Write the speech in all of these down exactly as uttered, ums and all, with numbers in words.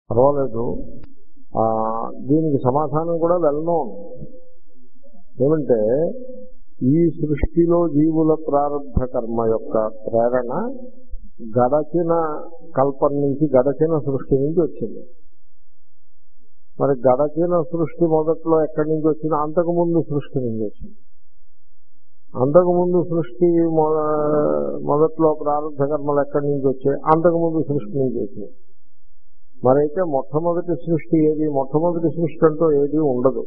పర్వాలేదు. దీనికి సమాధానం కూడా వెల్ నోన్. ఏమంటే ఈ సృష్టిలో జీవుల ప్రారంభ కర్మ యొక్క ప్రేరణ గడచిన కల్పన నుంచి, గడచిన సృష్టి నుంచి వచ్చింది. మరి గడచిన సృష్టి మొదట్లో ఎక్కడి నుంచి వచ్చింది? అంతకుముందు సృష్టి నుంచి వచ్చింది. అంతకుముందు సృష్టి మొదట్లో ప్రారంభ కర్మలు ఎక్కడి నుంచి వచ్చాయి? అంతకుముందు సృష్టి నుంచి వచ్చాయి. మరైతే మొట్టమొదటి సృష్టి ఏది? మొట్టమొదటి సృష్టి అంటూ ఏది ఉండదు.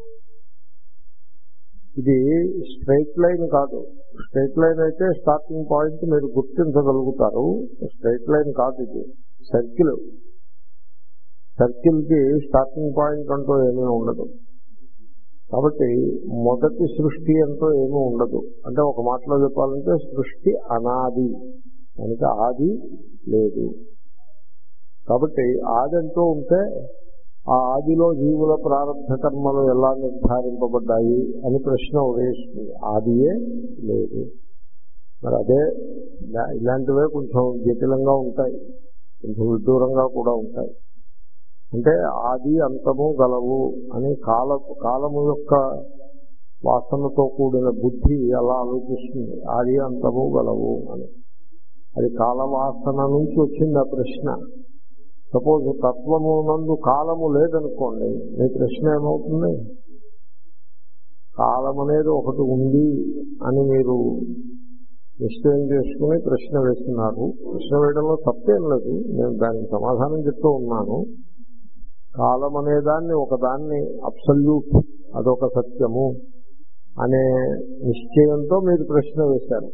ఇది స్ట్రైట్ లైన్ కాదు. స్ట్రైట్ లైన్ అయితే స్టార్టింగ్ పాయింట్ మీరు గుర్తించగలుగుతారు. స్ట్రైట్ లైన్ కాదు, ఇది సర్కిల్. సర్కిల్ కి స్టార్టింగ్ పాయింట్ అంటూ ఏమీ ఉండదు. కాబట్టి మొదటి సృష్టి అంటూ ఏమీ ఉండదు. అంటే ఒక మాటలో చెప్పాలంటే సృష్టి అనాది, కనుక ఆది లేదు. కాబట్టి ఆది అంటూ ఉంటే ఆ ఆదిలో జీవుల ప్రారంభ కర్మలు ఎలా నిర్ధారింపబడ్డాయి అని ప్రశ్న ఉదయిస్తుంది. ఆదియే లేదు. మరి అదే ఇలాంటివే కొంచెం జటిలంగా ఉంటాయి, కొంచెం విదూరంగా కూడా ఉంటాయి. అంటే ఆది అంతము గలవు అని కాల కాలము యొక్క వాసనతో కూడిన బుద్ధి అలా ఆలోచిస్తుంది. ఆది అంతము గలవు అని. అది కాలవాసన నుంచి వచ్చింది ఆ ప్రశ్న. సపోజ్ తత్వము నందు కాలము లేదనుకోండి, మీ ప్రశ్న ఏమవుతుంది? కాలం అనేది ఒకటి ఉంది అని మీరు నిశ్చయం చేసుకుని ప్రశ్న వేస్తున్నారు. ప్రశ్న వేయడంలో తప్పేం లేదు, నేను దానికి సమాధానం చెప్తూ ఉన్నాను. కాలం అనేదాన్ని ఒకదాన్ని అబ్సల్యూట్, అదొక సత్యము అనే నిశ్చయంతో మీరు ప్రశ్న వేశారు.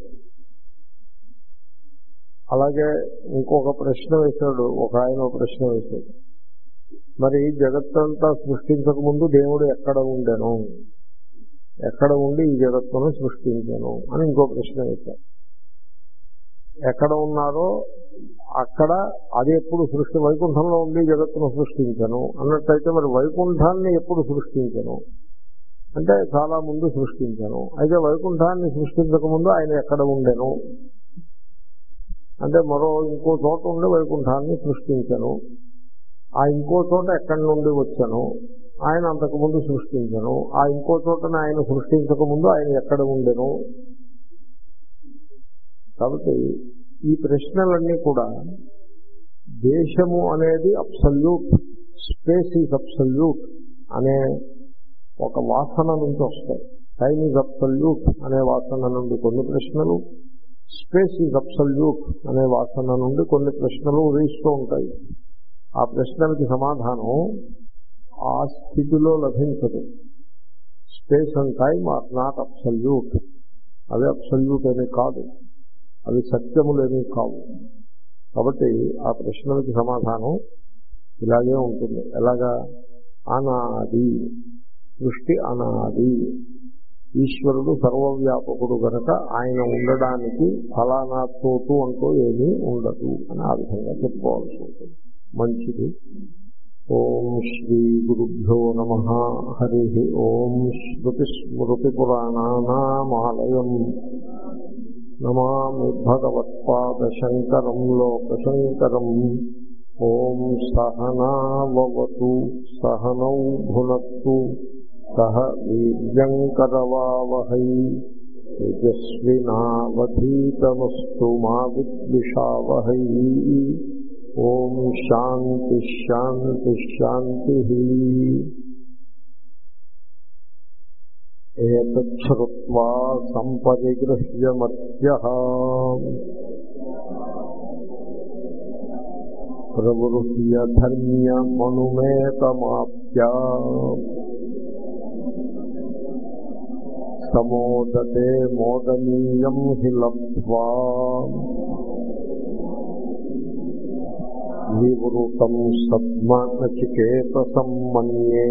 అలాగే ఇంకొక ప్రశ్న వేశాడు ఒక ఆయన, ఒక ప్రశ్న వేశాడు, మరి జగత్తంతా సృష్టించక ముందు దేవుడు ఎక్కడ ఉండెను, ఎక్కడ ఉండి ఈ జగత్తును సృష్టించను అని ఇంకో ప్రశ్న వేశారు. ఎక్కడ ఉన్నారో అక్కడ అది ఎప్పుడు సృష్టి, వైకుంఠంలో ఉండి జగత్తును సృష్టించను అన్నట్టయితే మరి వైకుంఠాన్ని ఎప్పుడు సృష్టించను అంటే చాలా ముందు సృష్టించను. అయితే వైకుంఠాన్ని సృష్టించక ముందు ఆయన ఎక్కడ ఉండెను అంటే మరో ఇంకో చోట ఉండి వైకుంఠాన్ని సృష్టించను. ఆ ఇంకో చోట ఎక్కడి నుండి వచ్చాను, ఆయన అంతకుముందు సృష్టించను. ఆ ఇంకో చోటని ఆయన సృష్టించక ముందు ఆయన ఎక్కడ ఉండెను. కాబట్టి ఈ ప్రశ్నలన్నీ కూడా దేశము అనేది అబ్సల్యూట్, స్పేస్ ఈజ్ అబ్సల్యూట్ అనే ఒక వాసన నుంచి వస్తాయి. టైమ్ ఈజ్ అబ్సల్యూట్ అనే వాసన నుండి కొన్ని ప్రశ్నలు, స్పేస్ ఈజ్ అబ్సల్యూట్ అనే వాసన నుండి కొన్ని ప్రశ్నలు ఉదయిస్తూ ఉంటాయి. ఆ ప్రశ్నలకి సమాధానం ఆ స్థితిలో లభించదు. Space and time are not absolute. అవి అబ్సల్యూట్ అనే కాదు, అవి సత్యములేమీ కావు. కాబట్టి ఆ ప్రశ్నలకి సమాధానం ఇలాగే ఉంటుంది. ఎలాగా? అనాది, సృష్టి అనాది, ఈశ్వరుడు సర్వవ్యాపకుడు గనక ఆయన ఉండడానికి ఫలానా చోటు అంటూ ఏమీ ఉండదు అని ఆ విధంగా చెప్పుకోవాల్సి ఉంటుంది. మంచిది. ఓం శ్రీ గురుభ్యో నమః. హరి ఓం. స్మృతి స్మృతి పురాణానామాలయం నమామి భగవత్పాదశంకరం లోకశంకరం. ఓం సహనావతు సహనౌ భునత్తు సహ వీర్యంకరవావహై తేజస్వినావధీతమస్తు మా విద్విషావహై. ఓం శాంతి శాంతి శాంతి. ఏతచ్ఛ్రుత్వా సంపరిగృహ్య మర్త్యః ప్రవృహ్య ధర్మ్యమనుమేతమాప్య సమోదతే మోదనీయం హి లబ్ధ్వా వివృతం సద్మ నచికేతసం మన్యే.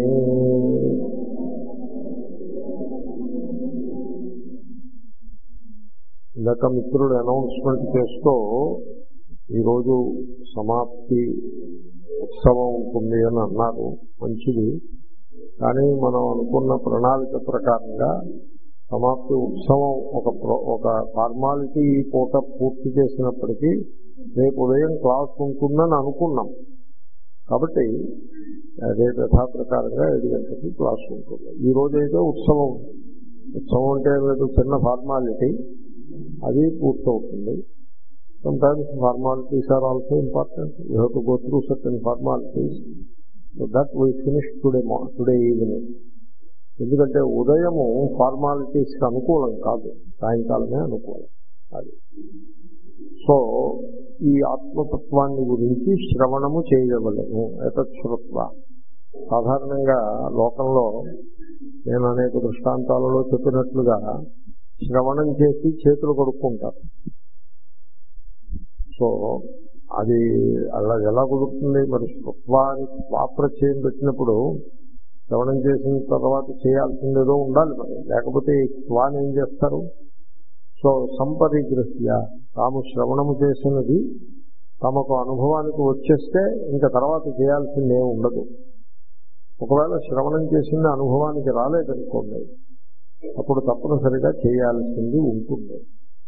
ఇందాక మిత్రుడు అనౌన్స్మెంట్ చేస్తూ ఈరోజు సమాప్తి ఉత్సవం ఉంటుంది అని అన్నారు. మంచిది. కానీ మనం అనుకున్న ప్రణాళిక ప్రకారంగా సమాప్తి ఉత్సవం ఒక ఒక ఫార్మాలిటీ ఈ పూట పూర్తి చేసినప్పటికీ రేపు ఉదయం క్లాస్ ఉంటుందని అనుకున్నాం. కాబట్టి రేపు యథాప్రకారంగా ఏడు గంటలకి క్లాస్ ఉంటుంది. ఈ రోజైతే ఉత్సవం ఉత్సవం అంటే ఏదో చిన్న ఫార్మాలిటీ, అది పూర్తవుతుంది. Sometimes formalities are also important. You have to go through certain formalities. So that we finish today today evening. ఎందుకంటే ఉదయము ఫార్మాలిటీస్కి అనుకూలం కాదు, సాయంకాలమే అనుకూలం. అది సో ఈ ఆత్మతత్వాన్ని గురించి శ్రవణము చేయవలెను. ఏతశ్రుత్వ. సాధారణంగా లోకంలో నేను అనేక దృష్టాంతాలలో చెప్పినట్లుగా శ్రవణం చేసి చేతులు కడుక్కుంటారు. సో అది అలా ఎలా కుదురుతుంది? మరి శృత్వానికి స్వాప్రచయం పెట్టినప్పుడు శ్రవణం చేసిన తర్వాత చేయాల్సిందేదో ఉండాలి మరి, లేకపోతే ఈ స్వాన్ని ఏం చేస్తారు? సో సంపరిగ్రహ్య, తాము శ్రవణము చేసినది తమకు అనుభవానికి వచ్చేస్తే ఇంకా తర్వాత చేయాల్సిందే ఉండదు. ఒకవేళ శ్రవణం చేసింది అనుభవానికి రాలేదనుకోండి, అప్పుడు తప్పనిసరిగా చేయాల్సింది ఉంటుంది.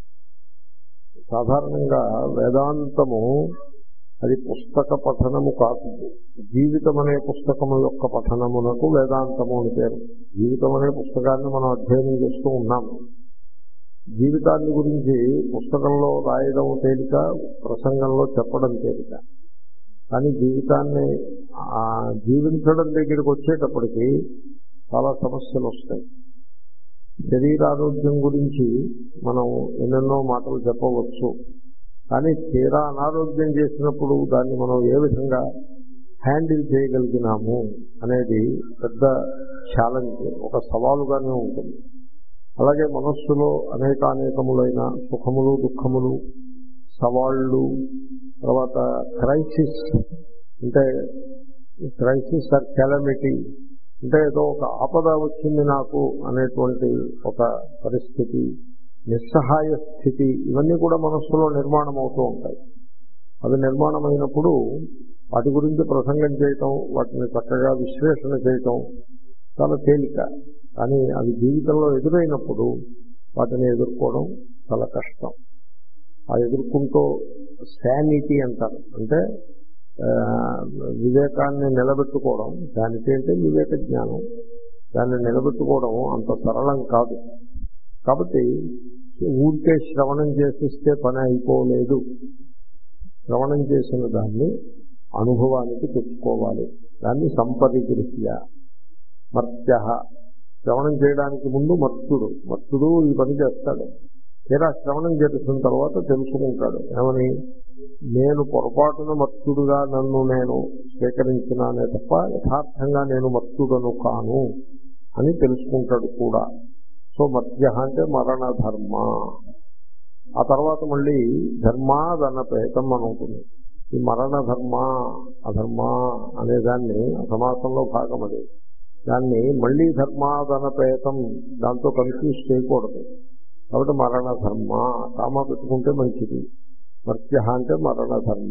సాధారణంగా వేదాంతము అది పుస్తక పఠనము కాదు. జీవితం అనే పుస్తకము యొక్క పఠనమునకు వేదాంతము అని పేరు. జీవితం అనే పుస్తకాన్ని మనం అధ్యయనం చేస్తూ ఉన్నాము. జీవితాన్ని గురించి పుస్తకంలో రాయడం తేలిక, ప్రసంగంలో చెప్పడం తేలిక. కానీ జీవితాన్ని జీవించడం దగ్గరికి వచ్చేటప్పటికి చాలా సమస్యలు వస్తాయి. శరీరారోగ్యం గురించి మనం ఎన్నెన్నో మాటలు చెప్పవచ్చు, కానీ తీరా అనారోగ్యం చేసినప్పుడు దాన్ని మనం ఏ విధంగా హ్యాండిల్ చేయగలిగినాము అనేది పెద్ద ఛాలెంజ్, ఒక సవాలుగానే ఉంటుంది. అలాగే మనస్సులో అనేక అనేకములైన సుఖములు దుఃఖములు, సవాళ్ళు, తర్వాత క్రైసిస్, అంటే క్రైసిస్ ఆర్ కెలమిటీ, అంటే ఏదో ఒక ఆపద వచ్చింది నాకు అనేటువంటి ఒక పరిస్థితి, నిస్సహాయ స్థితి, ఇవన్నీ కూడా మనస్సులో నిర్మాణం అవుతూ ఉంటాయి. అవి నిర్మాణం అయినప్పుడు వాటి గురించి ప్రసంగం చేయటం, వాటిని చక్కగా విశ్లేషణ చేయటం చాలా తేలిక. కానీ అవి జీవితంలో ఎదురైనప్పుడు వాటిని ఎదుర్కోవడం చాలా కష్టం. ఆ ఎదుర్కొంటూ శానిటీ అంటారు, అంటే వివేకాన్ని నిలబెట్టుకోవడం. శానిటీ అంటే వివేక జ్ఞానం, దాన్ని నిలబెట్టుకోవడం అంత సరళం కాదు. కాబట్టి ఊరికే శ్రవణం చేసిస్తే పని అయిపోలేదు. శ్రవణం చేసిన దాన్ని అనుభవానికి తెచ్చుకోవాలి. దాన్ని సంపరిగృహ్య. మర్త్య, శ్రవణం చేయడానికి ముందు మర్త్యుడు మర్త్యుడు ఈ పని చేస్తాడు. తీరా శ్రవణం చేసిన తర్వాత తెలుసుకుంటాడు, ఏమని? నేను పొరపాటున మర్త్యుడుగా నన్ను నేను స్వీకరించినానే తప్ప యథార్థంగా నేను మర్త్యుడను కాను అని తెలుసుకుంటాడు కూడా. సో మర్త్య అంటే మరణ ధర్మ. ఆ తర్వాత మళ్ళీ ధర్మాదనపేతం అని ఉంటుంది. ఈ మరణ ధర్మ అధర్మ అనేదాన్ని సమాసంలో భాగం అది. దాన్ని మళ్ళీ ధర్మాదనపేతం దాంతో కన్ఫ్యూజ్ చేయకూడదు. కాబట్టి మరణ ధర్మ కామ పెట్టుకుంటే మంచిది. మర్త్య అంటే మరణ ధర్మ,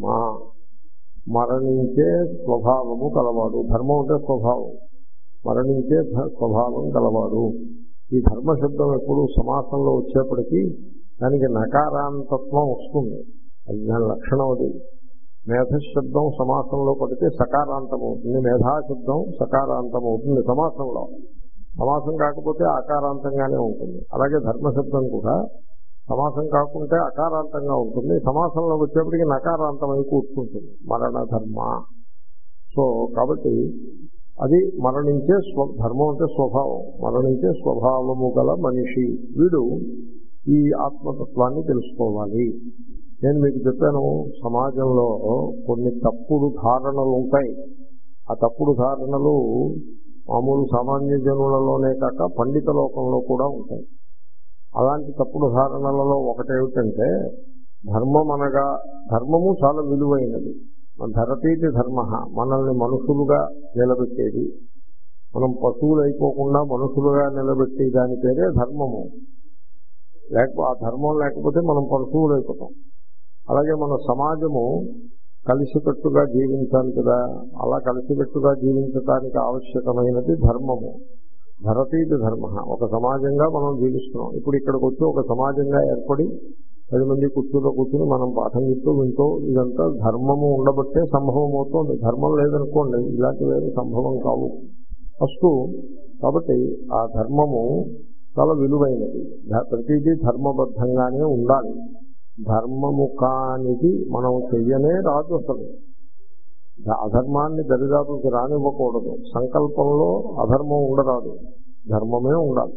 మరణించే స్వభావము కలవాడు. ధర్మం అంటే స్వభావం, మరణించే స్వభావం కలవాడు. ఈ ధర్మశబ్దం ఎప్పుడు సమాసంలో వచ్చేప్పటికీ దానికి నకారాంతత్వం వస్తుంది, అది దాని లక్షణం. అది మేధశబ్దం సమాసంలో పడితే సకారాంతం అవుతుంది, మేధాశబ్దం సకారాంతం అవుతుంది సమాసంలో. సమాసం కాకపోతే ఆకారాంతంగానే ఉంటుంది. అలాగే ధర్మశబ్దం కూడా సమాసం కాకుంటే అకారాంతంగా ఉంటుంది, సమాసంలో వచ్చేప్పటికి నకారాంతమై కూర్చుంటుంది, మరణ ధర్మ. సో కాబట్టి అది మరణించే స్వ ధర్మం అంటే స్వభావం, మరణించే స్వభావము గల మనిషి వీడు ఈ ఆత్మతత్వాన్ని తెలుసుకోవాలి. నేను మీకు చెప్పాను, సమాజంలో కొన్ని తప్పుడు ధారణలు ఉంటాయి. ఆ తప్పుడు ధారణలు మామూలు సామాన్య జనులలోనే కాక పండిత లోకంలో కూడా ఉంటాయి. అలాంటి తప్పుడు ధారణలలో ఒకటేమిటంటే, ధర్మం అనగా ధర్మము చాలా విలువైనది. ధరతీతి ధర్మ, మనల్ని మనుషులుగా నిలబెట్టేది. మనం పశువులు అయిపోకుండా మనుషులుగా నిలబెట్టే దాని పేరే ధర్మము. లేకపోతే ఆ ధర్మం లేకపోతే మనం పశువులు అయిపోతాం. అలాగే మన సమాజము కలిసికట్టుగా జీవించాలి కదా, అలా కలిసికట్టుగా జీవించడానికి ఆవశ్యకమైనది ధర్మము. ధరతీతి ధర్మ, ఒక సమాజంగా మనం జీవిస్తున్నాం. ఇప్పుడు ఇక్కడికి వచ్చి ఒక సమాజంగా ఏర్పడి పది మంది కూర్చులో కూర్చుని మనం పాఠం చెప్తూ వింటూ ఇదంతా ధర్మము ఉండబట్టే సంభవం అవుతుంది. ధర్మం లేదనుకోండి ఇలాంటివేమీ సంభవం కావు. ఫస్ట్ కాబట్టి ఆ ధర్మము చాలా విలువైనది. ప్రతిదీ ధర్మబద్ధంగానే ఉండాలి. ధర్మము కానిది మనం చెయ్యనే రాదు. అసలు అధర్మాన్ని దరిదాపులకు రానివ్వకూడదు. సంకల్పంలో అధర్మం ఉండరాదు, ధర్మమే ఉండాలి.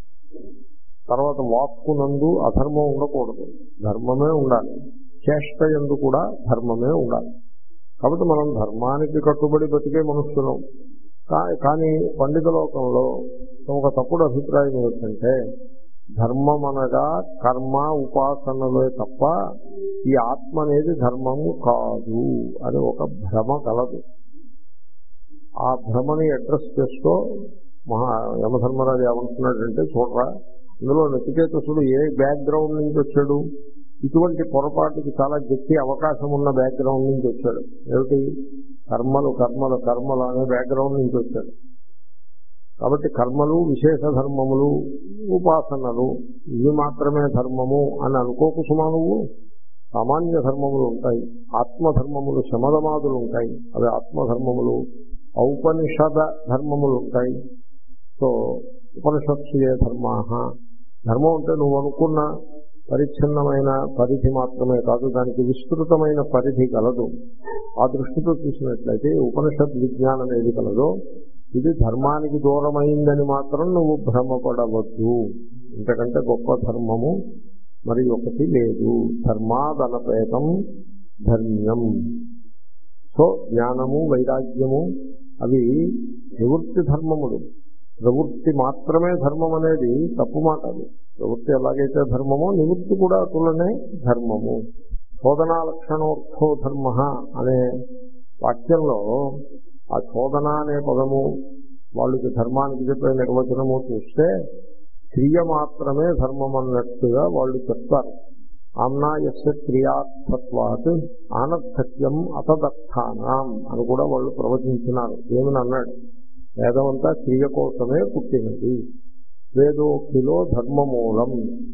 తర్వాత వాక్కునందు అధర్మం ఉండకూడదు, ధర్మమే ఉండాలి. చేష్ట యందు కూడా ధర్మమే ఉండాలి. కాబట్టి మనం ధర్మానికి కట్టుబడి బతికే మనుషులం. కానీ పండిత లోకంలో ఒక తప్పుడు అభిప్రాయం ఏమిటంటే ధర్మం అనగా కర్మ ఉపాసనలే తప్ప ఈ ఆత్మ అనేది ధర్మము కాదు అని ఒక భ్రమ కలదు. ఆ భ్రమని అడ్రస్ చేస్తూ మహా యమధర్మరాజు ఏమంటున్నాడంటే, చూడరా, ఇందులో నచికేతసుడు ఏ బ్యాక్గ్రౌండ్ నుంచి వచ్చాడు? ఇటువంటి పొరపాటుకి చాలా గట్టి అవకాశం ఉన్న బ్యాక్గ్రౌండ్ నుంచి వచ్చాడు. ఏమిటి? కర్మలు కర్మలు కర్మలు అనే బ్యాక్గ్రౌండ్ నుంచి వచ్చాడు. కాబట్టి కర్మలు, విశేష ధర్మములు, ఉపాసనలు ఇవి మాత్రమే ధర్మము అని అనుకోకు సుమా. నువ్వు సామాన్య ధర్మములు ఉంటాయి, ఆత్మధర్మములు, శమదమాదులు ఉంటాయి, అవి ఆత్మధర్మములు. ఔపనిషద ధర్మములు ఉంటాయి. సో ఉపనిషత్సుయే ధర్మాహ. ధర్మం అంటే నువ్వు అనుకున్న పరిచ్ఛిన్నమైన పరిధి మాత్రమే కాదు, దానికి విస్తృతమైన పరిధి కలదు. ఆ దృష్టితో చూసినట్లయితే ఉపనిషత్ విజ్ఞానం ఏది కలదో ఇది ధర్మానికి దూరమైందని మాత్రం నువ్వు భ్రమపడవద్దు. ఇంతకంటే గొప్ప ధర్మము మరి ఒకటి లేదు. ధర్మాదనపేతం ధర్మ్యం. సో జ్ఞానము, వైరాగ్యము అవి నివృత్తి ధర్మములు. ప్రవృత్తి మాత్రమే ధర్మం అనేది తప్పు మాట. అది ప్రవృత్తి ఎలాగైతే ధర్మమో నివృత్తి కూడా అటులనే ధర్మము. శోధనా లక్షణోర్థో ధర్మ అనే వాక్యంలో ఆ శోధన అనే పదము వాళ్ళకి ధర్మానికి చెప్పే నిర్వచనము చూస్తే క్రియ మాత్రమే ధర్మం అన్నట్టుగా వాళ్ళు చెప్తారు. ఆమ్నాయస్య క్రియాత్మత్వాత్ ఆనర్థక్యం అతదర్థానాం అని కూడా వాళ్ళు ప్రవచించినారు. ఏమని అన్నాడు? వేదమంతా క్రియ కోసమే పుట్టినది. వేదోక్తిలో ధర్మమూలం.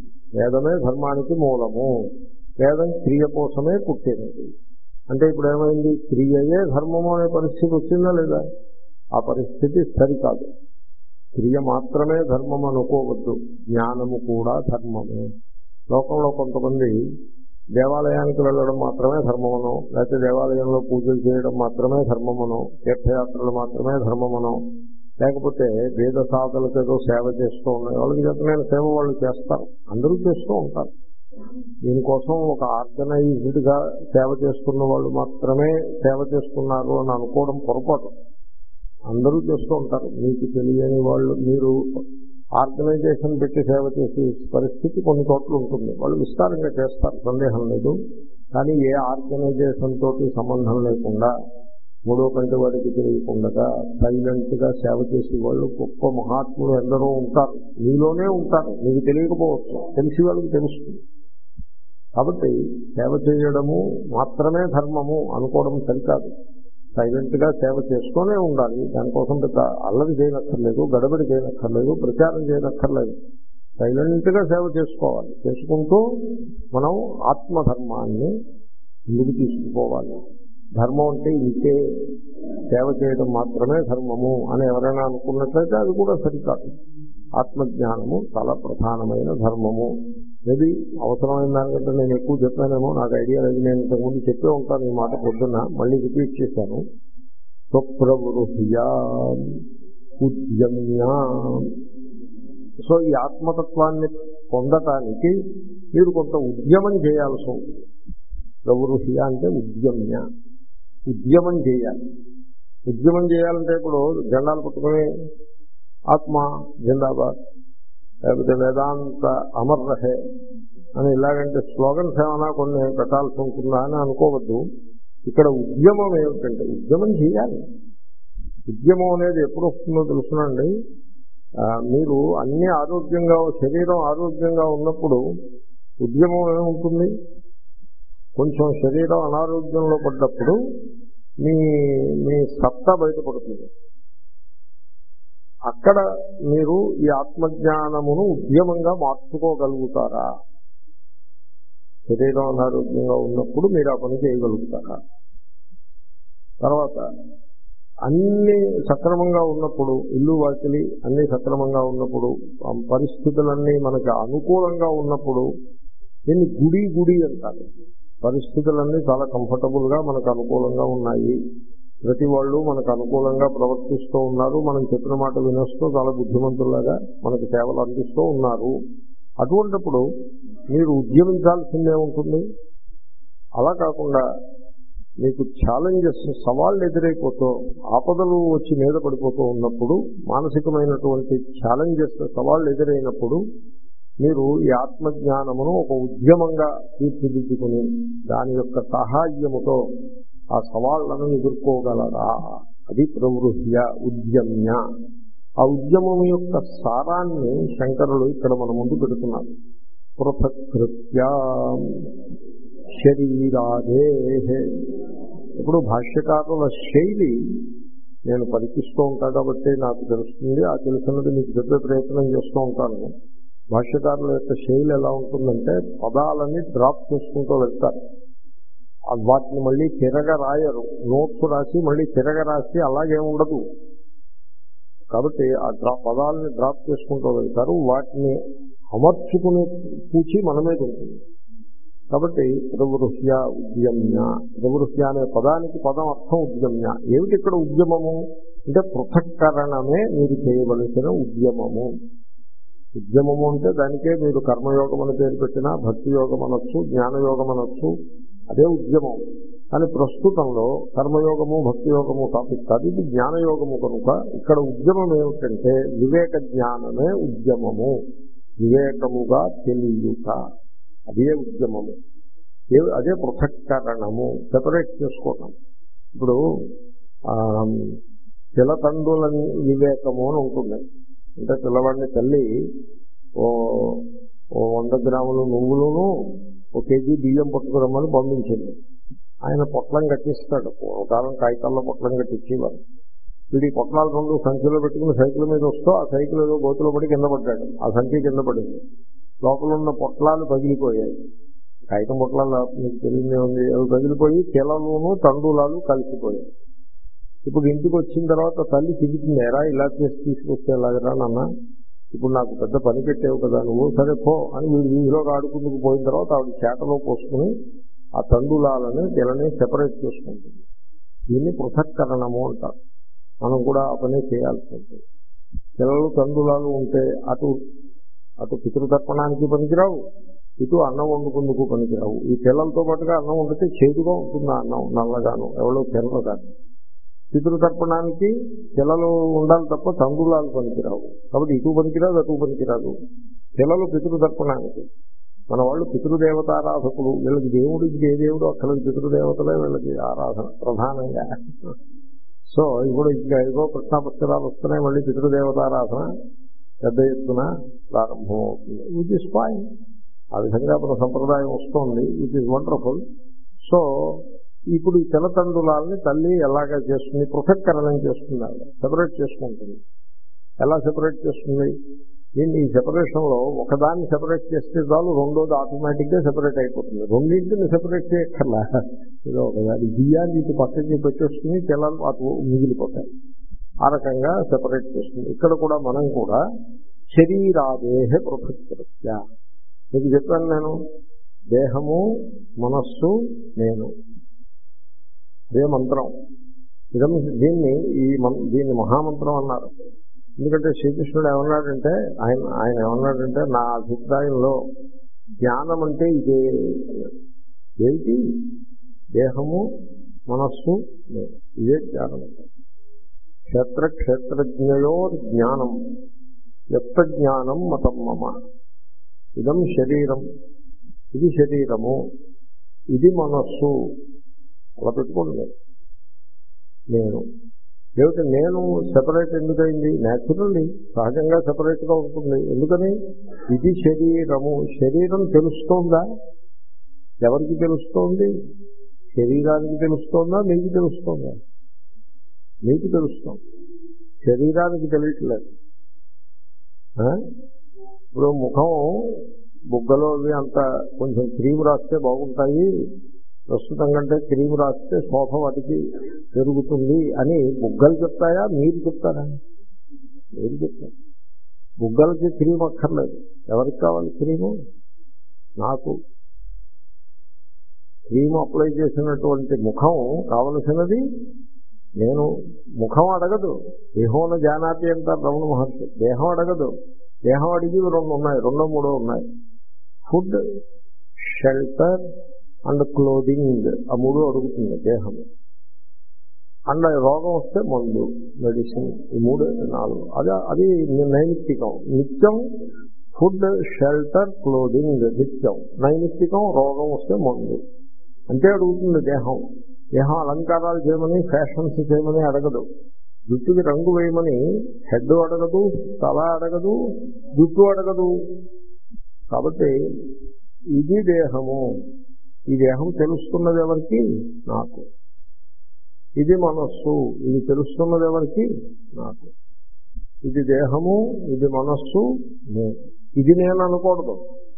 వేదమే ధర్మానికి మూలము. వేదం క్రియ కోసమే పుట్టినది. అంటే ఇప్పుడు ఏమైంది? క్రియయే ధర్మము అనే పరిస్థితి వచ్చిందా లేదా? ఆ పరిస్థితి సరికాదు. క్రియ మాత్రమే ధర్మం అనుకోవద్దు, జ్ఞానము కూడా ధర్మమే. లోకంలో కొంతమంది దేవాలయానికి వెళ్ళడం మాత్రమే ధర్మమనో, లేకపోతే దేవాలయంలో పూజలు చేయడం మాత్రమే ధర్మమనో, తీర్థయాత్రలు మాత్రమే ధర్మమనో, లేకపోతే వేద సాధనలకు ఏదో సేవ చేస్తూ ఉన్నాయి. వాళ్ళకి చెప్పిన సేవ వాళ్ళు చేస్తారు, అందరూ చేస్తూ ఉంటారు. దీనికోసం ఒక ఆర్గనైజ్డ్గా సేవ చేస్తున్న వాళ్ళు మాత్రమే సేవ చేస్తున్నారు అని అనుకోవడం పొరపాటు. అందరూ చేస్తూ ఉంటారు. మీకు తెలియని వాళ్ళు, మీరు ఆర్గనైజేషన్ పెట్టి సేవ చేసే పరిస్థితి కొన్ని చోట్ల ఉంటుంది. వాళ్ళు విస్తారంగా చేస్తారు, సందేహం లేదు. కానీ ఏ ఆర్గనైజేషన్ తోటి సంబంధం లేకుండా, మూడో కంటి వారికి తెలియకుండా సైలెంట్గా సేవ చేసే వాళ్ళు గొప్ప మహాత్ములు ఎందరో ఉంటారు. మీలోనే ఉంటారు, మీకు తెలియకపోవచ్చు, తెలిసి వాళ్ళకి తెలుస్తుంది. కాబట్టి సేవ చేయడము మాత్రమే ధర్మము అనుకోవడం సరికాదు. సైలెంట్గా సేవ చేస్తూనే ఉండాలి. దానికోసం పెద్ద అల్లరి చేయనక్కర్లేదు, గడబడి చేయనక్కర్లేదు, ప్రచారం చేయనక్కర్లేదు. సైలెంట్గా సేవ చేసుకోవాలి. చేసుకుంటూ మనం ఆత్మధర్మాన్ని ముందుకు తీసుకుపోవాలి. ధర్మం అంటే ఇంకే, సేవ చేయడం మాత్రమే ధర్మము అని ఎవరైనా అనుకున్నట్లయితే అది కూడా సరికాదు. ఆత్మజ్ఞానము చాలా ప్రధానమైన ధర్మము. ఏది అవసరమైన దానికంటే నేను ఎక్కువ చెప్పానేమో, నాకు ఐడియా లేదు. నేను ఇంతకుముందు చెప్పే ఉంటాను ఈ మాట, పొద్దున్న మళ్ళీ రిపీట్ చేశాను. స్వప్రవృహ్యా ఉద్యమ్యా. సో ఈ ఆత్మతత్వాన్ని పొందటానికి మీరు కొంత ఉద్యమం చేయాల్సి ఉంటుంది. ప్రవృహ్య అంటే ఉద్యమ్య, ఉద్యమం చేయాలి. ఉద్యమం చేయాలంటే ఇప్పుడు జెండాలు పట్టుకుని ఆత్మ జిందాబాద్, లేకపోతే వేదాంత అమర్ రహే అని ఇలాగంటే స్లోగన్స్ ఏమైనా కొన్ని పెట్టాల్సి ఉంటుందా అని అనుకోవద్దు. ఇక్కడ ఉద్యమం ఏమిటంటే ఉద్యమం చేయాలి. ఉద్యమం అనేది ఎప్పుడు వస్తుందో తెలుసునండి. మీరు అన్ని ఆరోగ్యంగా, శరీరం ఆరోగ్యంగా ఉన్నప్పుడు ఉద్యమం ఏముంటుంది? కొంచెం శరీరం అనారోగ్యంలో పడ్డప్పుడు మీ మీ సత్తా బయటపడుతుంది. అక్కడ మీరు ఈ ఆత్మజ్ఞానమును ఉద్యమంగా మార్చుకోగలుగుతారా? శరీరం అనారోగ్యంగా ఉన్నప్పుడు మీరు ఆ పని చేయగలుగుతారా? తర్వాత అన్ని సక్రమంగా ఉన్నప్పుడు, ఇల్లు వాకిలి అన్ని సక్రమంగా ఉన్నప్పుడు, ఆ పరిస్థితులన్నీ మనకు అనుకూలంగా ఉన్నప్పుడు దీన్ని గుడి గుడి అంటారు. పరిస్థితులన్నీ చాలా కంఫర్టబుల్ గా మనకు అనుకూలంగా ఉన్నాయి, ప్రతి వాళ్ళు మనకు అనుకూలంగా ప్రవర్తిస్తూ ఉన్నారు, మనం చెప్పిన మాట వినొస్తూ చాలా బుద్ధిమంతులాగా మనకు సేవలు అందిస్తూ ఉన్నారు. అటువంటిప్పుడు మీరు ఉద్యమించాల్సిందే ఉంటుంది. అలా కాకుండా మీకు ఛాలెంజెస్, సవాళ్ళు ఎదురైపోతూ, ఆపదలు వచ్చి మీద పడిపోతూ ఉన్నప్పుడు, మానసికమైనటువంటి ఛాలెంజెస్, సవాళ్ళు ఎదురైనప్పుడు మీరు ఈ ఆత్మజ్ఞానమును ఒక ఉద్యమంగా తీర్చిదిద్దుకుని దాని యొక్క సహాయముతో ఆ సవాళ్లను ఎదుర్కోగలరా? అది ప్రవృహ్య, ఉద్యమ్య. ఆ ఉద్యమం యొక్క సారాన్ని శంకరులు ఇక్కడ మన ముందు పెడుతున్నారు. పృథక్కృత్య శరీరాదే. ఇప్పుడు భాష్యకారుల శైలి నేను పరికిస్తూ ఉంటాను కాబట్టి నాకు తెలుస్తుంది, ఆ తెలుసున్నది మీకు చెప్పే ప్రయత్నం చేస్తూ ఉంటాను. భాష్యకారుల యొక్క శైలి ఎలా ఉంటుందంటే పదాలని డ్రాప్ చేసుకుంటూ వెళ్తారు, వాటిని మళ్ళీ తిరగ రాయరు, నోట్స్ రాసి మళ్ళీ తిరగ రాసి అలాగే ఉండదు. కాబట్టి ఆ డ్రా పదాలని డ్రాప్ చేసుకుంటూ వెళ్తారు, వాటిని అమర్చుకునే పూచి మన మీద ఉంటుంది. కాబట్టి ప్రవృహ్య ఉద్యమ్య, ప్రవృహ్య అనే పదానికి పదం అర్థం ఉద్యమ్య. ఏమిటి ఇక్కడ ఉద్యమము అంటే పృథక్కరణమే మీరు చేయవలసిన ఉద్యమము. ఉద్యమము అంటే దానికే మీరు కర్మయోగం అని పేరు పెట్టినా, భక్తి యోగం అనొచ్చు, జ్ఞానయోగం అనొచ్చు, అదే ఉద్యమం. కానీ ప్రస్తుతంలో కర్మయోగము భక్తి యోగము టాపిక్ కాదు, ఇది జ్ఞానయోగము కనుక ఇక్కడ ఉద్యమం ఏమిటంటే వివేక జ్ఞానమే ఉద్యమము. వివేకముగా తెలియట అదే ఉద్యమము, అదే పృథక్కరణము, సెపరేట్ చేసుకోవటం. ఇప్పుడు పిల్లతండ్రుల వివేకము అని ఉంటుంది. అంటే పిల్లవాడిని తల్లి ఓ ఓ వంద గ్రాములు నువ్వులను ఒక కేజీ బియ్యం పట్టుకురమ్మని పంపించింది. ఆయన పొట్లం కట్టిస్తాడు, కాలం కాగితాల్లో పొట్లం కట్టించేవారు. వీడి పొట్లాలు రెండు సంఖ్యలో పెట్టుకుని సైకిల్ మీద వస్తూ ఆ సైకిల్ ఏదో గోతులో పడి కింద పడ్డాడు, ఆ సంఖ్య కింద పడింది, లోపల ఉన్న పొట్లాలు పగిలిపోయాయి. కాగితం పొట్లాలు మీకు తెలియదే ఉంది, అవి పగిలిపోయి కిలలోను తండూలాలు కలిసిపోయాయి. ఇప్పుడు ఇంటికి వచ్చిన తర్వాత తల్లి తిరుగుతుంది, ఎరా ఇలా చేసి తీసుకొస్తే ఎలాగరా నాన్న, ఇప్పుడు నాకు పెద్ద పని పెట్టావు కదా నువ్వు, సరే పో అని వీడు వీధిలోకి ఆడుకుందుకు పోయిన తర్వాత ఆవిడ చేటలో పోసుకుని ఆ తండూలాలని కిలని సెపరేట్ చేసుకుంటుంది. దీన్ని పృథక్కరణము అంటారు. మనం కూడా ఆ పని చేయాల్సి ఉంటుంది. పిల్లలు తండూలాలు ఉంటే అటు అటు పితృతర్పణానికి పనికిరావు, ఇటు అన్నం వండుకుందుకు పనికిరావు. ఈ పిల్లలతో పాటుగా అన్నం వండితే చేదుగా ఉంటుంది, అన్నం నల్లగాను ఎవరో పిల్లలు కాదు. పితృతర్పణానికి పిల్లలు ఉండాలి తప్ప తండ్రులాలు పనికిరావు. కాబట్టి ఇటు పనికిరాదు అటు పనికిరాదు. పిల్లలు పితృతర్పణానికి, మన వాళ్ళు పితృదేవతారాధకులు, వీళ్ళకి దేవుడికి ఏ దేవుడు అక్కడ పితృదేవతలే వీళ్ళకి ఆరాధన ప్రధానంగా. సో ఇప్పుడు ఇంకా ఏదో కృష్ణాపుష్కరాలు వస్తున్నాయి, మళ్ళీ పితృదేవతారాధన పెద్ద ఎత్తున ప్రారంభం అవుతుంది. విచ్ ఇస్ ఫైన్, ఆ విధంగా మన సంప్రదాయం వస్తుంది, విచ్ ఇస్ వండర్ఫుల్. సో ఇప్పుడు ఈ తెల్లతండ్రులని తల్లి ఎలాగా చేస్తుంది, పృథక్కరణం చేస్తుంది, సెపరేట్ చేసుకుంటుంది. ఎలా సెపరేట్ చేస్తుంది? దీన్ని ఈ సెపరేషన్లో ఒకదాన్ని సెపరేట్ చేస్తే చాలు, రెండోది ఆటోమేటిక్గా సెపరేట్ అయిపోతుంది. రెండింటిని సెపరేట్ చేయక్కర్లా, ఏదో ఒకదాని బియ్యాన్ని ఇటు పక్కకి పెట్టేసుకుని తెల్లలు అటు మిగిలిపోతాయి. ఆ రకంగా సెపరేట్ చేస్తుంది. ఇక్కడ కూడా మనం కూడా శరీరాదేహ పృథక్కృత్య. మీకు చెప్పాను నేను, దేహము మనస్సు నేను, అదే మంత్రం. ఇదం దీన్ని ఈ దీన్ని మహామంత్రం అన్నారు. ఎందుకంటే శ్రీకృష్ణుడు ఏమన్నాడంటే, ఆయన ఆయన ఏమన్నాడంటే నా అభిప్రాయంలో జ్ఞానం అంటే ఇదే. ఏంటి? దేహము మనస్సు నేను, ఇదే జ్ఞానం. క్షేత్ర క్షేత్రజ్ఞయో జ్ఞానం యత్త జ్ఞానం మతం మమ. ఇదం శరీరం, ఇది శరీరము, ఇది మనస్సు. అలా పెట్టుకోండి. నేను ఏమిటి? నేను సెపరేట్ ఎందుకైంది? న్యాచురల్లీ సహజంగా సెపరేట్గా ఉంటుంది. ఎందుకని? ఇది శరీరము. శరీరం తెలుస్తోందా? ఎవరికి తెలుస్తోంది? శరీరానికి తెలుస్తోందా, మీకు తెలుస్తోందా? మీకు తెలుస్తోంది, శరీరానికి తెలియట్లేదు. ఇప్పుడు ముఖం బుగ్గలో అవి అంత కొంచెం క్రీమ్ రాస్తే బాగుంటాయి, ప్రస్తుతం కంటే క్రీమ్ రాస్తే శోభ వాటికి పెరుగుతుంది అని బుగ్గలు చెప్తాయా మీరు చెప్తారా? మీరు చెప్తారు. బుగ్గలకి క్రీమ్ అక్కర్లేదు. ఎవరికి కావాలి క్రీము? నాకు. క్రీమ్ అప్లై చేసినటువంటి ముఖం కావలసినది నేను. ముఖం అడగదు. దేహంలో జానాతి అంటారు రమణ మహర్షి. దేహం అడగదు. దేహం అడిగి రెండు ఉన్నాయి, రెండో మూడో ఉన్నాయి. ఫుడ్, షెల్టర్ అండ్ క్లోదింగ్, ఆ మూడు అడుగుతుంది దేహం. అండ్ రోగం వస్తే మందు, మెడిసిన్, ఈ మూడు నాలుగు. అది అది నైమిత్తికం. నిత్యం ఫుడ్, షెల్టర్, క్లోదింగ్ నిత్యం. నైమిత్తికం రోగం వస్తే మందు. అంతే అడుగుతుంది దేహం. దేహం అలంకారాలు చేయమని, ఫ్యాషన్స్ చేయమని అడగదు. జుట్టుకి రంగు వేయమని హెడ్ అడగదు, తల అడగదు, జుట్టు అడగదు. కాబట్టి ఇది దేహము. ఈ దేహం తెలుస్తున్నది ఎవరికి? నాకు. ఇది మనస్సు. ఇది తెలుస్తున్నది ఎవరికి? నాకు. ఇది దేహము, ఇది మనస్సు, నేను. ఇది నేను అనకూడదు.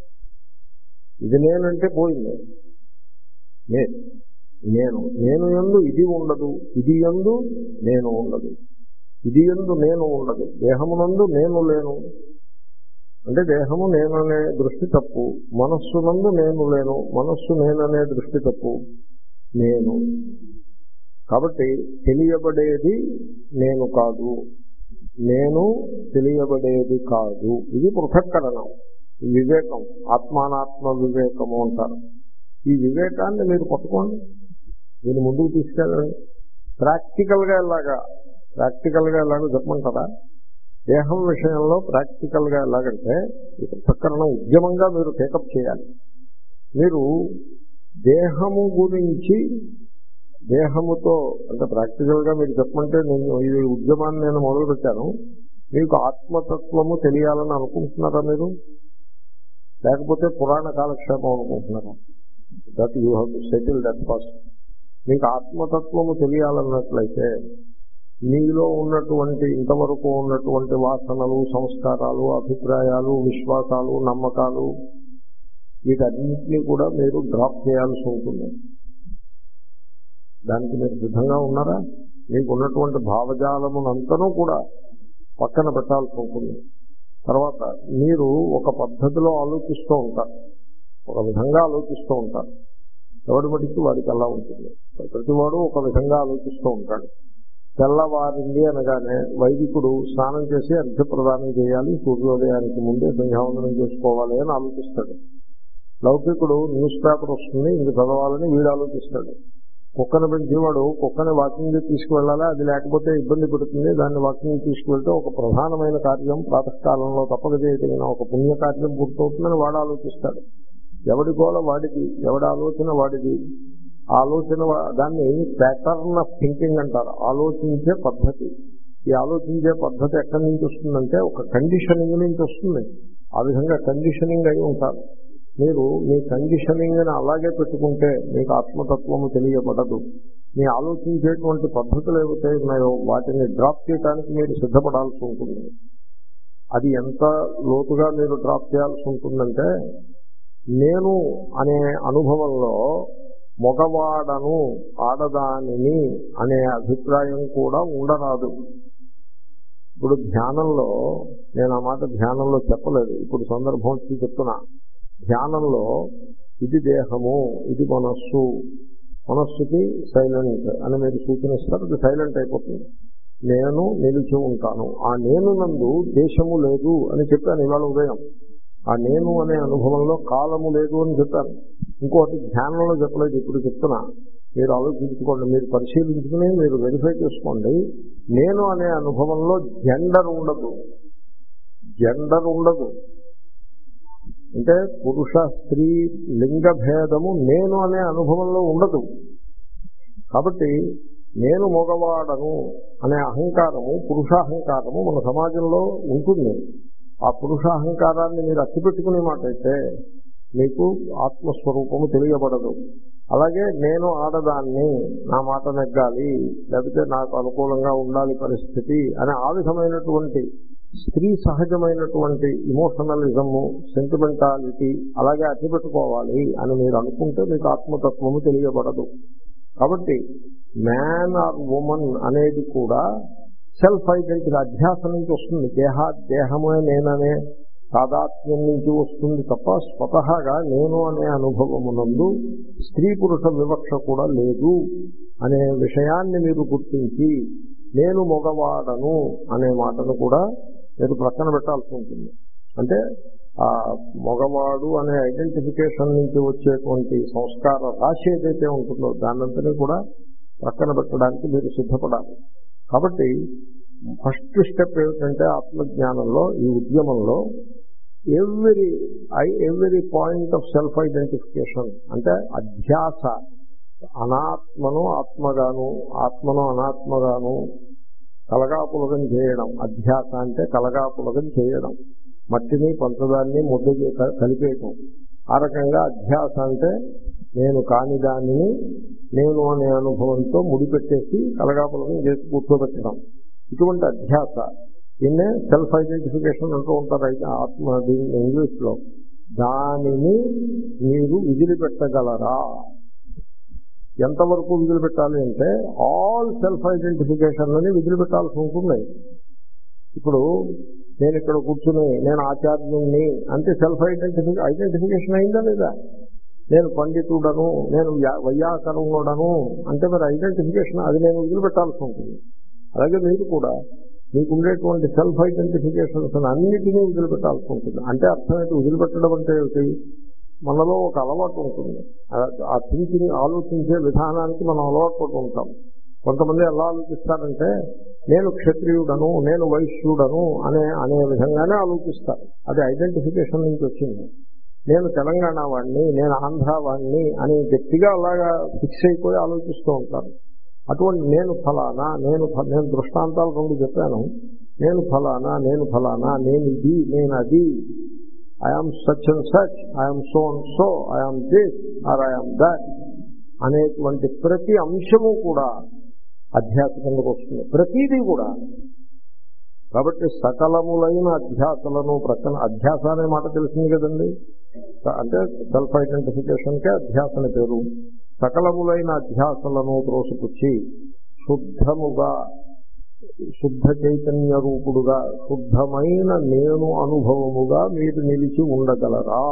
ఇది నేనంటే పోయింది. నేను నేను నేను యందు ఇది ఉండదు, ఇది యందు నేను ఉండదు, ఇది యందు నేను ఉండదు. దేహమునందు నేను లేను అంటే దేహము నేననే దృష్టి తప్పు. మనస్సునందు నేను లేను, మనస్సు నేననే దృష్టి తప్పు. నేను. కాబట్టి తెలియబడేది నేను కాదు, నేను తెలియబడేది కాదు. ఇది పృథక్కరణం, వివేకం, ఆత్మానాత్మ వివేకము అంటారు. ఈ వివేకాన్ని మీరు పట్టుకోండి, దీన్ని ముందుకు తీసుకెళ్ళండి. ప్రాక్టికల్గా ఎలాగా ప్రాక్టికల్గా ఎలాగో చెప్పమంటారా? దేహం విషయంలో ప్రాక్టికల్గా ఎలాగంటే ఈ పృథక్కరణం ఉద్యమంగా మీరు టేకప్ చేయాలి. మీరు దేహము గురించి దేహముతో అంటే ప్రాక్టికల్గా మీరు చెప్పమంటే నేను ఈ ఉద్యమాన్ని నేను మొదలుపెట్టాను. మీకు ఆత్మతత్వము తెలియాలని అనుకుంటున్నారా మీరు? లేకపోతే పురాణ కాలక్షేపం అనుకుంటున్నారా? That you have to settle that first. మీకు ఆత్మతత్వము తెలియాలన్నట్లయితే మీలో ఉన్నటువంటి ఇంతవరకు ఉన్నటువంటి వాసనలు, సంస్కారాలు, అభిప్రాయాలు, విశ్వాసాలు, నమ్మకాలు వీటన్నింటినీ కూడా మీరు డ్రాప్ చేయాల్సి ఉంటుంది. దానికి మీరు సిద్ధంగా ఉన్నారా? మీకు ఉన్నటువంటి భావజాలమునంతనూ కూడా పక్కన పెట్టాల్సి ఉంటుంది. తర్వాత మీరు ఒక పద్ధతిలో ఆలోచిస్తూ ఉంటారు, ఒక విధంగా ఆలోచిస్తూ ఉంటారు. ఎవరి మటుకు వాడికి అలా ఉంటుంది. ప్రతివాడు ఒక విధంగా ఆలోచిస్తూ ఉంటాడు. తెల్లవారింది అనగానే వైదికుడు స్నానం చేసి అర్ఘ్యప్రదానం చేయాలి, సూర్యోదయానికి ముందే సంధ్యావందనం చేసుకోవాలి అని ఆలోచిస్తాడు. లౌకికుడు న్యూస్ పేపర్ వస్తుంది ఇంక చదవాలని వీడు ఆలోచిస్తాడు. కుక్కను పెంచేవాడు కుక్కని వాకింగ్ తీసుకువెళ్ళాలి, అది లేకపోతే ఇబ్బంది పెడుతుంది, దాన్ని వాకింగ్ తీసుకువెళ్తే ఒక ప్రధానమైన కార్యం ప్రాతకాలంలో తప్పక చేయగలిగిన ఒక పుణ్యకార్యం పూర్తవుతుందని వాడు ఆలోచిస్తాడు. ఎవడి గోల వాడిది, ఎవడి ఆలోచన వాడిది. ఆలోచన దాన్ని ప్యాటర్న్ ఆఫ్ థింకింగ్ అంటారు, ఆలోచించే పద్ధతి. ఈ ఆలోచించే పద్ధతి ఎక్కడి నుంచి వస్తుందంటే ఒక కండిషనింగ్ నుంచి వస్తుంది. ఆ విధంగా కండిషనింగ్ అయి ఉంటారు. మీరు మీ కండిషనింగ్ని అలాగే పెట్టుకుంటే మీకు ఆత్మతత్వము తెలియబడదు. మీ ఆలోచించేటువంటి పద్ధతులు ఏవైతే ఉన్నాయో వాటిని డ్రాప్ చేయడానికి మీరు సిద్ధపడాల్సి ఉంటుంది. అది ఎంత లోతుగా మీరు డ్రాప్ చేయాల్సి ఉంటుందంటే నేను అనే అనుభవంలో మగవాడను ఆడదానిని అనే అభిప్రాయం కూడా ఉండరాదు. ఇప్పుడు ధ్యానంలో నేను ఆ మాట ధ్యానంలో చెప్పలేదు, ఇప్పుడు సందర్భం వచ్చి చెప్తున్నా. ధ్యానంలో ఇది దేహము, ఇది మనస్సు, మనస్సుకి సైలెంట్ అని మీరు సూచనిస్తారు, అది సైలెంట్ అయిపోతుంది. నేను నిలిచి ఉంటాను, ఆ నేను నందు దేశము లేదు అని చెప్పాను ఇవాళ ఉదయం. ఆ నేను అనే అనుభవంలో కాలము లేదు అని చెప్పాను. ఇంకోటి ధ్యానంలో చెప్పలేదు, ఇప్పుడు చెప్తున్నా. మీరు ఆలోచించుకోండి, మీరు పరిశీలించుకుని మీరు వెరిఫై చేసుకోండి. నేను అనే అనుభవంలో జెండర్ ఉండదు, జెండర్ ఉండదు. అంటే పురుష స్త్రీ లింగ భేదము నేను అనే అనుభవంలో ఉండదు. కాబట్టి నేను మగవాడను అనే అహంకారము, పురుషాహంకారము మన సమాజంలో ఉంటుంది. ఆ పురుషాహంకారాన్ని మీరు అట్టిపెట్టుకునే మాట అయితే మీకు ఆత్మస్వరూపము తెలియబడదు. అలాగే నేను ఆడదాన్ని, నా మాట నెగ్గాలి, లేకపోతే నాకు అనుకూలంగా ఉండాలి పరిస్థితి అనే ఆ విధమైనటువంటి స్త్రీ సహజమైనటువంటి ఇమోషనలిజము, సెంటిమెంటాలిటీ అలాగే అట్టిపెట్టుకోవాలి అని మీరు అనుకుంటే మీకు ఆత్మతత్వము తెలియబడదు. కాబట్టి మ్యాన్ ఆర్ ఉమన్ అనేది కూడా సెల్ఫ్ ఐడెంటిటీ అధ్యాసం నుంచి వస్తుంది. దేహ దేహమే నేననే తాదాత్మ్యం నుంచి వస్తుంది తప్ప స్వతహాగా నేను అనే అనుభవమునందు స్త్రీ పురుష వివక్ష కూడా లేదు అనే విషయాన్ని మీరు గుర్తించి నేను మగవాడను అనే మాటను కూడా మీరు ప్రక్కన పెట్టాల్సి ఉంటుంది. అంటే ఆ మగవాడు అనే ఐడెంటిఫికేషన్ నుంచి వచ్చేటువంటి సంస్కార రాశి ఏదైతే ఉంటుందో దానంతని కూడా ప్రక్కన పెట్టడానికి మీరు సిద్ధపడాలి. కాబట్టి ఫస్ట్ స్టెప్ ఏమిటంటే ఆత్మజ్ఞానంలో ఈ ఉద్యమంలో every I every point of self identification అంటే అధ్యాస, అనాత్మను ఆత్మగాను ఆత్మను అనాత్మగాను కలగాపులగం చేయడం. అధ్యాస అంటే కలగాపులగం చేయడం, మట్టిని పంచదాన్ని ముద్ద కలిపేయటం. ఆ రకంగా అధ్యాస అంటే నేను కాని దానిని నేను అనే అనుభవంతో ముడిపెట్టేసి కలగాపులగం చేసి కూర్చోబెట్టడం. ఇటువంటి అధ్యాస దీన్నే సెల్ఫ్ ఐడెంటిఫికేషన్ అంటూ ఉంటారు అయితే ఆత్మ దీని ఇంగ్లీష్లో. దానిని మీరు విదిలిపెట్టగలరా? ఎంతవరకు వదిలిపెట్టాలి అంటే ఆల్ సెల్ఫ్ ఐడెంటిఫికేషన్లని వదిలిపెట్టాల్సి ఉంటుంది. ఇప్పుడు నేను ఇక్కడ కూర్చుని నేను ఆచార్యుణ్ణి అంటే సెల్ఫ్ ఐడెంటిఫి ఐడెంటిఫికేషన్ అయిందా లేదా? నేను పండితుడను, నేను వైయాకరణుడను అంటే మరి ఐడెంటిఫికేషన్ అది నేను వదిలిపెట్టాల్సి ఉంటుంది. అలాగే మీరు కూడా మీకు ఉండేటువంటి సెల్ఫ్ ఐడెంటిఫికేషన్స్ అన్నిటినీ వదిలిపెట్టాల్సి ఉంటుంది. అంటే అర్థం ఏంటి? వదిలిపెట్టడం అంటే ఏమిటి? మనలో ఒక అలవాటు ఉంటుంది. ఆ థింకింగ్ ఆలోచించే విధానానికి మనం అలవాటు పడుతూ ఉంటాం. కొంతమంది ఎలా ఆలోచిస్తారంటే నేను క్షత్రియుడను, నేను వైశ్యుడను అనే అనే విధంగానే ఆలోచిస్తారు. అది ఐడెంటిఫికేషన్ నుంచి వచ్చింది. నేను తెలంగాణ వాడిని, నేను ఆంధ్ర వాడిని అని గట్టిగా అలాగా ఫిక్స్ అయిపోయి ఆలోచిస్తూ ఉంటారు. అటువంటి నేను ఫలానా, నేను నేను దృష్టాంతాలు రెండు చెప్పాను. నేను ఫలానా, నేను ఫలానా, నేను ఇది, నేను అది, I am such and such, I am so and so, I am this or I am that అనేటువంటి ప్రతి అంశము కూడా అధ్యాత్మికంగా వస్తుంది. ప్రతిదీ కూడా. కాబట్టి సకలములైన అధ్యాసలను ప్రక్కన, అధ్యాస అనే మాట తెలిసింది కదండి, అంటే సెల్ఫ్ ఐడెంటిఫికేషన్కే అధ్యాస అని పేరు. సకలములైన అధ్యాసలను త్రోసిపుచ్చి శుద్ధముగా, శుద్ధ చైతన్య రూపుడుగా, శుద్ధమైన నేను అనుభవముగా మీరు నిలిచి ఉండగలరా?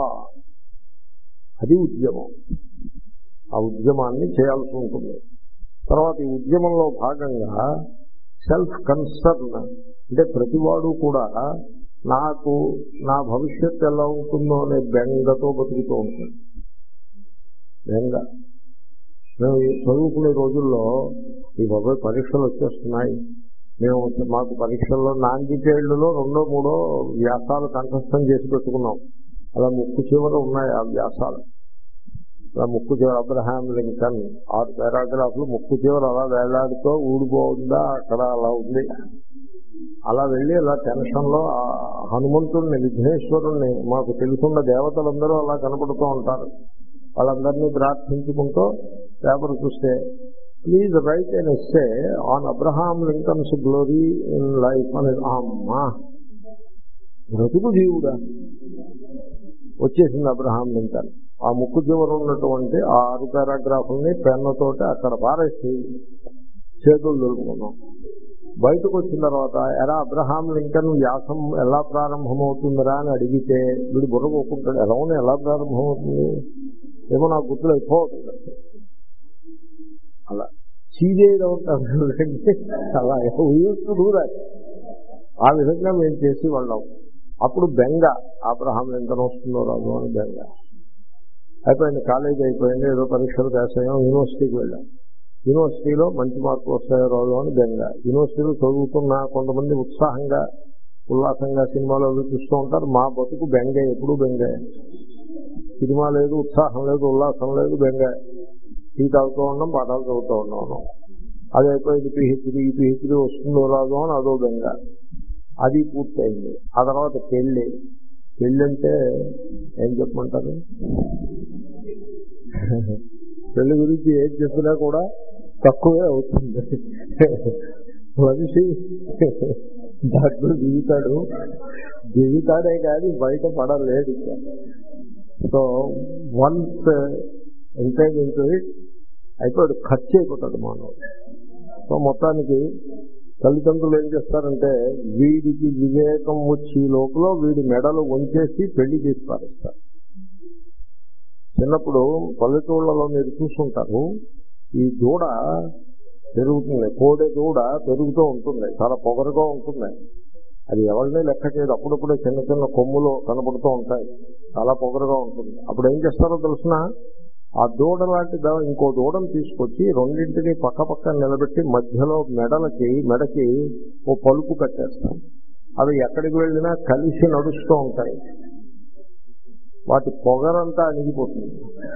అది ఉద్యమం. ఆ ఉద్యమాన్ని చేయాల్సి ఉంటుంది. తర్వాత ఈ ఉద్యమంలో భాగంగా సెల్ఫ్ కన్సర్న్ అంటే ప్రతివాడు కూడా నాకు నా భవిష్యత్తు ఎలా ఉంటుందో అనే బెంగతో బతుకుతూ ఉంటుంది. బెంగ. మేము చదువుకునే రోజుల్లో ఈ బాబాయ్ పరీక్షలు వచ్చేస్తున్నాయి, మేము మాకు పరీక్షల్లో నాన్ డీటెయిల్డ్లో రెండో మూడో వ్యాసాలు కంఠస్థం చేసి పెట్టుకున్నాం. అలా ముక్కు చివర ఉన్నాయి ఆ వ్యాసాలు. అలా ముక్కు చివర అబ్రహాం లింకన్ ఆరు పారాగ్రాఫ్లు ముక్కు చివర అలా వేలాడుతూ ఊడిపోతుందా అక్కడ అలా ఉంది. అలా వెళ్ళి అలా టెన్షన్లో హనుమంతుడిని, విఘ్నేశ్వరుణ్ణి, మాకు తెలుసున్న దేవతలందరూ అలా కనపడుతూ ఉంటారు. వాళ్ళందరినీ ప్రార్థించుకుంటూ పేపర్ చూస్తే please write an essay on Abraham Lincoln's glory in life అనేది. అమ్మా బ్రతుకు జీవుడా వచ్చేసింది అబ్రహాం లింకన్. ఆ ముక్కు చివర ఉన్నటువంటి ఆ ఆరు పారాగ్రాఫుల్ని పెన్నుతోటి అక్కడ పారేసి చేతులు దొరుకుతున్నాం. బయటకు వచ్చిన తర్వాత ఎలా అబ్రహాం లింకన్ వ్యాసం ఎలా ప్రారంభమవుతుందిరా అని అడిగితే వీడు బుర్రపోకుంటాడు. ఎలా ఉంది, ఎలా ప్రారంభమవుతుంది ఏమో నాకు గుర్తులు అయిపోతుంది. అలా చీజేయడం ఉంటుంది. అలా ఊహిస్తుందా? ఆ విధంగా మేము చేసి వాళ్ళం. అప్పుడు బెంగ, అబ్రహాం లింకన్ వస్తుందో రాదు అని బెంగ. అయిపోయింది, కాలేజీ అయిపోయింది, ఏదో పరీక్షలు రాసాం, యూనివర్సిటీకి వెళ్ళాం. యూనివర్సిటీలో మంచి మార్కులు వస్తాయో రాదు అని బెంగ. యూనివర్సిటీలో చదువుతున్న కొంతమంది ఉత్సాహంగా ఉల్లాసంగా సినిమాలో చూస్తూ ఉంటారు. మా బతుకు బెంగే, ఎప్పుడు బెంగే. సినిమా లేదు, ఉత్సాహం లేదు, ఉల్లాసం లేదు, బెంగే. టీ తాగుతూ ఉన్నాం, పాఠాలు చదువుతూ ఉన్నాం. అది అయిపోయింది, పిహెచ్డీ పిహెచ్డీ వస్తుందో రాదు అని అదో బెంగ. అది పూర్తయింది. ఆ తర్వాత పెళ్ళి. పెళ్ళి అంటే ఏం చెప్పమంటారు? పెళ్లి గురించి ఏం చెప్పినా కూడా తక్కువే అవుతుంది. మనిషి దాంట్లో జీవితాడు జీవితాడే కానీ బయట పడలేడు. So once entire into it అయిపోయాడు, ఖర్చు అయిపోతాడు మానవుడు. సో మొత్తానికి తల్లిదండ్రులు ఏం చేస్తారంటే వీడికి వివేకం వచ్చి లోపల వీడి మెడలు వంచేసి పెళ్లి చేసి పారేస్తారు. చిన్నప్పుడు పల్లెటూళ్ళలో మీరు చూసుంటారు, ఈ దూడ పెరుగుతుంది, కోడె దూడ పెరుగుతూ ఉంటుంది, చాలా పొగరుగా ఉంటుంది. అది ఎవరినే లెక్క చేయదు, అప్పుడప్పుడే చిన్న చిన్న కొమ్ములు కనపడుతూ ఉంటాయి, చాలా పొగరుగా ఉంటుంది. అప్పుడు ఏం చేస్తారో తెలిసిన, ఆ దూడ లాంటి ఇంకో దూడను తీసుకొచ్చి రెండింటిని పక్క పక్క నిలబెట్టి మధ్యలో మెడలకి మెడకి ఓ పలుపు కట్టేస్తాం. అవి ఎక్కడికి వెళ్ళినా కలిసి నడుస్తూ ఉంటాయి, వాటి పొగరంతా అణిగిపోతుంది.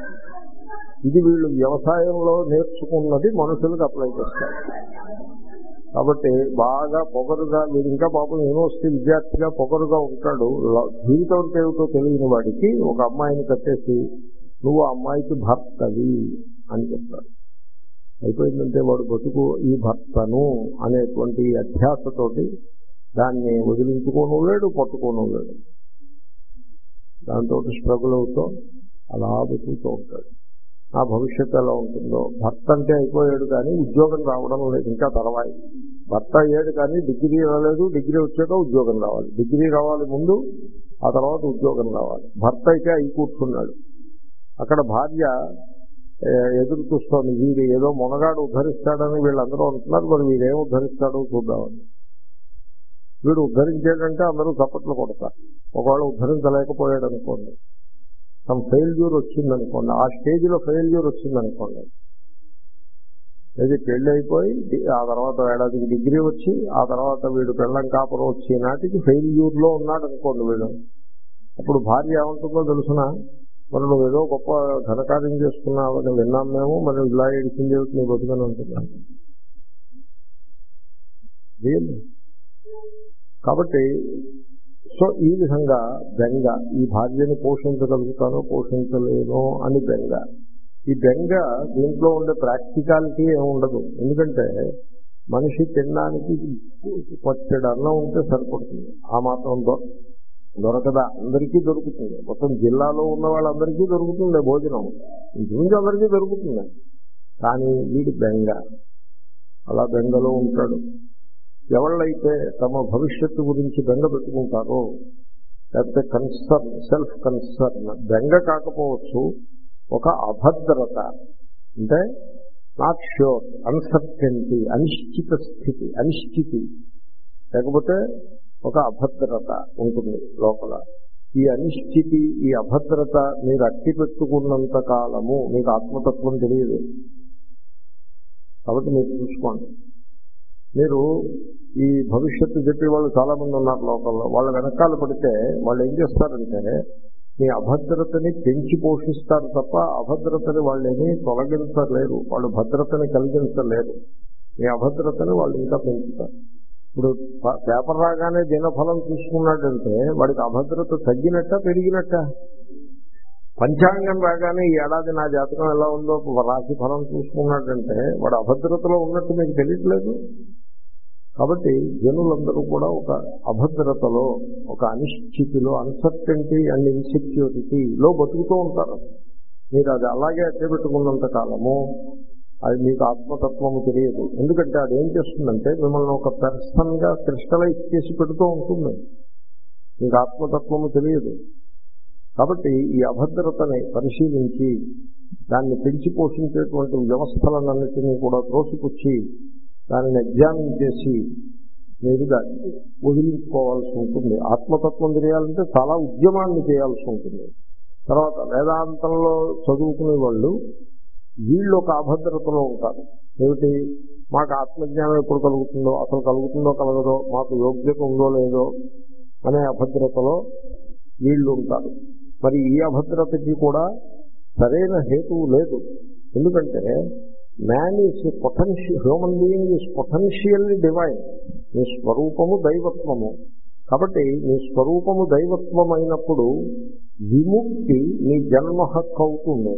ఇది వీళ్ళు వ్యవసాయంలో నేర్చుకున్నది మనుషులకు అప్లై చేస్తారు. కాబట్టి బాగా పొగరుగా, మీరు ఇంకా పాపం యూనివర్సిటీ విద్యార్థిగా పొగరుగా ఉంటాడు, జీవితం అంటే ఏమిటో తెలియని వాడికి ఒక అమ్మాయిని కట్టేసి నువ్వు ఆ అమ్మాయికి భర్తవి అని చెప్తాడు. అయిపోయిందంటే వాడు బతుకు ఈ భర్తను అనేటువంటి అధ్యాసతోటి దాన్ని వదిలించుకోను లేడు, పట్టుకోను లేడు. దాంతో స్ట్రగుల్ అవుతూ అలా బతుకుతూ ఉంటాడు. ఆ భవిష్యత్తు ఎలా ఉంటుందో. భర్త అంటే అయిపోయాడు కానీ ఉద్యోగం రావడం లేదు, ఇంకా తర్వాత. భర్త అయ్యాడు కానీ డిగ్రీ రాలేదు, డిగ్రీ వచ్చాక ఉద్యోగం రావాలి, డిగ్రీ రావాలి ముందు, ఆ తర్వాత ఉద్యోగం రావాలి. భర్త అయితే అయి కూర్చున్నాడు, అక్కడ భార్య ఎదురు చూస్తోంది. వీడు ఏదో మొనగాడు ఉద్ధరిస్తాడని వీళ్ళందరూ అంటున్నారు, మరి వీడేం ఉద్ధరిస్తాడో చూద్దామని. వీడు ఉద్ధరించాడంటే అందరూ చప్పట్లు కొడతారు. ఒకవేళ ఉద్ధరించలేకపోయాడు అనుకోండి, సమ్ ఫెయిల్యూర్ వచ్చిందనుకోండి, ఆ స్టేజ్లో ఫెయిల్యూర్ వచ్చిందనుకోండి, ఇది పెళ్లి అయిపోయి ఆ తర్వాత ఏడాదికి డిగ్రీ వచ్చి ఆ తర్వాత వీడు పెళ్ళం కాపురం వచ్చే నాటికి ఫెయిల్యూర్లో ఉన్నాడు అనుకోండి వీడు. అప్పుడు భార్య ఏమంటుందో తెలుసునా, మరి నువ్వు ఏదో గొప్ప ఘనకార్యం చేసుకున్నావని విన్నాం మేము, మరి ఇలా ఏడిచింది నీ బతుకని అంటున్నాను. కాబట్టి సో ఈ విధంగా బెంగ, ఈ భార్యని పోషించగలుగుతానో పోషించలేనో అని బెంగ. ఈ బెంగ దీంట్లో ఉండే ప్రాక్టికాలిటీ ఏమి ఉండదు. ఎందుకంటే మనిషి తినడానికి పచ్చడి అన్నం ఉంటే సరిపడుతుంది, ఆ మాత్రం దొరకదా? అందరికీ దొరుకుతుంది, మొత్తం జిల్లాలో ఉన్న వాళ్ళందరికీ దొరుకుతుంది భోజనం, ఇంటి అందరికీ దొరుకుతుంది. కానీ వీడి బెంగ, అలా బెంగలో ఉంటాడు. ఎవళ్ళైతే తమ భవిష్యత్తు గురించి బెంగ పెట్టుకుంటారో, లేకపోతే కన్సర్న్, సెల్ఫ్ కన్సర్న్, బెంగ కాకపోవచ్చు, ఒక అభద్రత అంటే నాట్ ష్యూర్, అన్సర్టెనిటీ, అనిశ్చిత స్థితి, అనిశ్చితి, లేకపోతే ఒక అభద్రత ఉంటుంది లోపల. ఈ అనిశ్చితి, ఈ అభద్రత మీరు అట్టి పెట్టుకున్నంత కాలము మీకు ఆత్మతత్వం తెలియదు. కాబట్టి మీరు చూసుకోండి. మీరు ఈ భవిష్యత్తు చెప్పే వాళ్ళు చాలా మంది ఉన్నారు లోకల్లో, వాళ్ళ వెనకాల పడితే వాళ్ళు ఏం చేస్తారంటే మీ అభద్రతని పెంచి పోషిస్తారు తప్ప అభద్రతని వాళ్ళు ఏమీ తొలగించలేరు, వాళ్ళు భద్రతని కలిగించలేరు. మీ అభద్రతని వాళ్ళు ఇంకా పెంచుతారు. ఇప్పుడు పేపర్ రాగానే దినఫలం చూసుకున్నాడంటే వాడికి అభద్రత తగ్గినట్ట పెరిగినట్ట? పంచాంగం రాగానే ఈ ఏడాది నా జాతకం ఎలా ఉందో రాశి ఫలం చూసుకున్నాడంటే వాడు అభద్రతలో ఉన్నట్టు మీకు తెలియట్లేదు. కాబట్టి జనులందరూ కూడా ఒక అభద్రతలో, ఒక అనిశ్చితిలో, అన్సర్టెనిటీ అండ్ ఇన్సెక్యూరిటీలో బతుకుతూ ఉంటారు. మీరు అది అలాగే అట్టబెట్టుకున్నంత కాలము అది మీకు ఆత్మతత్వము తెలియదు. ఎందుకంటే అది ఏం చేస్తుందంటే మిమ్మల్ని ఒక పర్సన్గా క్రిస్టలైజ్ చేసి పెడుతూ ఉంటుంది, మీకు ఆత్మతత్వము తెలియదు. కాబట్టి ఈ అభద్రతని పరిశీలించి దాన్ని పెంచి పోషించేటువంటి వ్యవస్థలన్నింటినీ కూడా త్రోసిపుచ్చి దానిని ఎగ్జామిన్ చేసి మీరు దాన్ని వదిలించుకోవాల్సి ఉంటుంది. ఆత్మతత్వం తెలియాలంటే చాలా ఉద్యమాన్ని చేయాల్సి ఉంటుంది. తర్వాత వేదాంతంలో చదువుకునే వాళ్ళు వీళ్ళు ఒక అభద్రతలో ఉంటారు. ఏమిటి, మాకు ఆత్మజ్ఞానం ఎప్పుడు కలుగుతుందో, అసలు కలుగుతుందో కలగదో, మాకు యోగ్యత ఉందో లేదో అనే అభద్రతలో వీళ్ళు ఉంటారు. మరి ఈ అభద్రతకి కూడా సరైన హేతువు లేదు. ఎందుకంటే man is potential, human being is potentially divine. మీ స్వరూపము దైవత్వము. కాబట్టి మీ స్వరూపము దైవత్వం అయినప్పుడు విముక్తి మీ జన్మ హక్కు అవుతుంది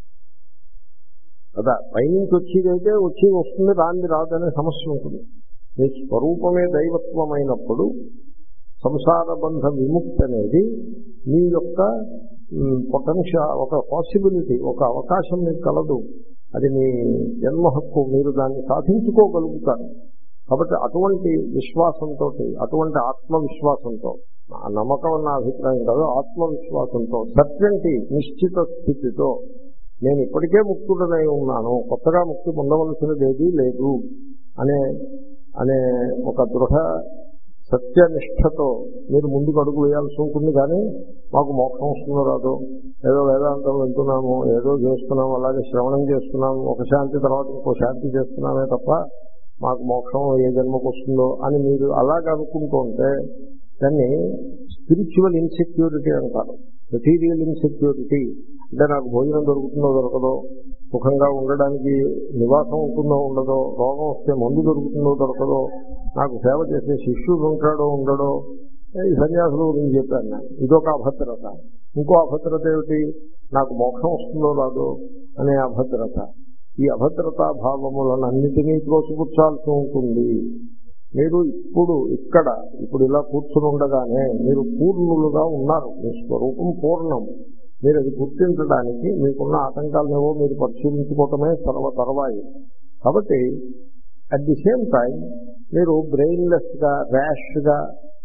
కదా. పైనుంచి వచ్చేదైతే వచ్చి వస్తుంది, రాంది రాదనే సమస్య ఉంటుంది. మీ స్వరూపమే దైవత్వమైనప్పుడు సంసార బంధ విముక్తి అనేది మీ యొక్క పొటెన్షియల్, ఒక పాసిబిలిటీ, ఒక అవకాశం మీకు కలదు. అది మీ జన్మ హక్కు, మీరు దాన్ని సాధించుకోగలుగుతారు. కాబట్టి అటువంటి విశ్వాసంతో, అటువంటి ఆత్మవిశ్వాసంతో, నమ్మకం అన్న అభిప్రాయం కాదు, ఆత్మవిశ్వాసంతో, సర్టెంటీ, నిశ్చిత స్థితితో నేను ఇప్పటికే ముక్తుడనై ఉన్నాను, కొత్తగా ముక్తి పొందవలసినది ఏదీ లేదు అనే అనే ఒక దృఢ సత్యనిష్టతో మీరు ముందుకు అడుగు వేయాల్సి ఉంటుంది. కానీ మాకు మోక్షం వస్తుందో రాదో, ఏదో వేదాంతం వింటున్నాము, ఏదో చేస్తున్నాము, అలాగే శ్రవణం చేస్తున్నాము, ఒక శాంతి తర్వాత ఇంకో శాంతి చేస్తున్నామే తప్ప మాకు మోక్షం ఏ జన్మకు వస్తుందో అని మీరు అలాగే అనుకుంటూ ఉంటే దాన్ని స్పిరిచువల్ ఇన్సెక్యూరిటీ అంటారు. మెటీరియల్ ఇన్సెక్యూరిటీ అంటే నాకు భోజనం దొరుకుతుందో దొరకదో, సుఖంగా ఉండడానికి నివాసం ఉంటుందో ఉండదో, రోగం వస్తే మందు దొరుకుతుందో దొరకదో, నాకు సేవ చేసే శిష్యుడు ఉంటాడో ఉండడో, ఈ సన్యాసుల గురించి చెప్పాను నేను. ఇదొక అభద్రత. ఇంకో అభద్రత ఏమిటి, నాకు మోక్షం వస్తుందో రాదో అనే అభద్రత. ఈ అభద్రతా భావములనన్నిటినీ త్రోసిపుచ్చాల్సి ఉంటుంది. మీరు ఇప్పుడు ఇక్కడ ఇప్పుడు ఇలా కూర్చుని ఉండగానే మీరు పూర్ణులుగా ఉన్నారు. మీ స్వరూపం పూర్ణం. మీరు అది గుర్తించడానికి మీకున్న ఆటంకాలనేవో మీరు పరిశీలించుకోవటమే సర్వ తర్వాయి. కాబట్టి అట్ ది సేమ్ టైం మీరు బ్రెయిన్లెస్గా, ర్యాష్గా,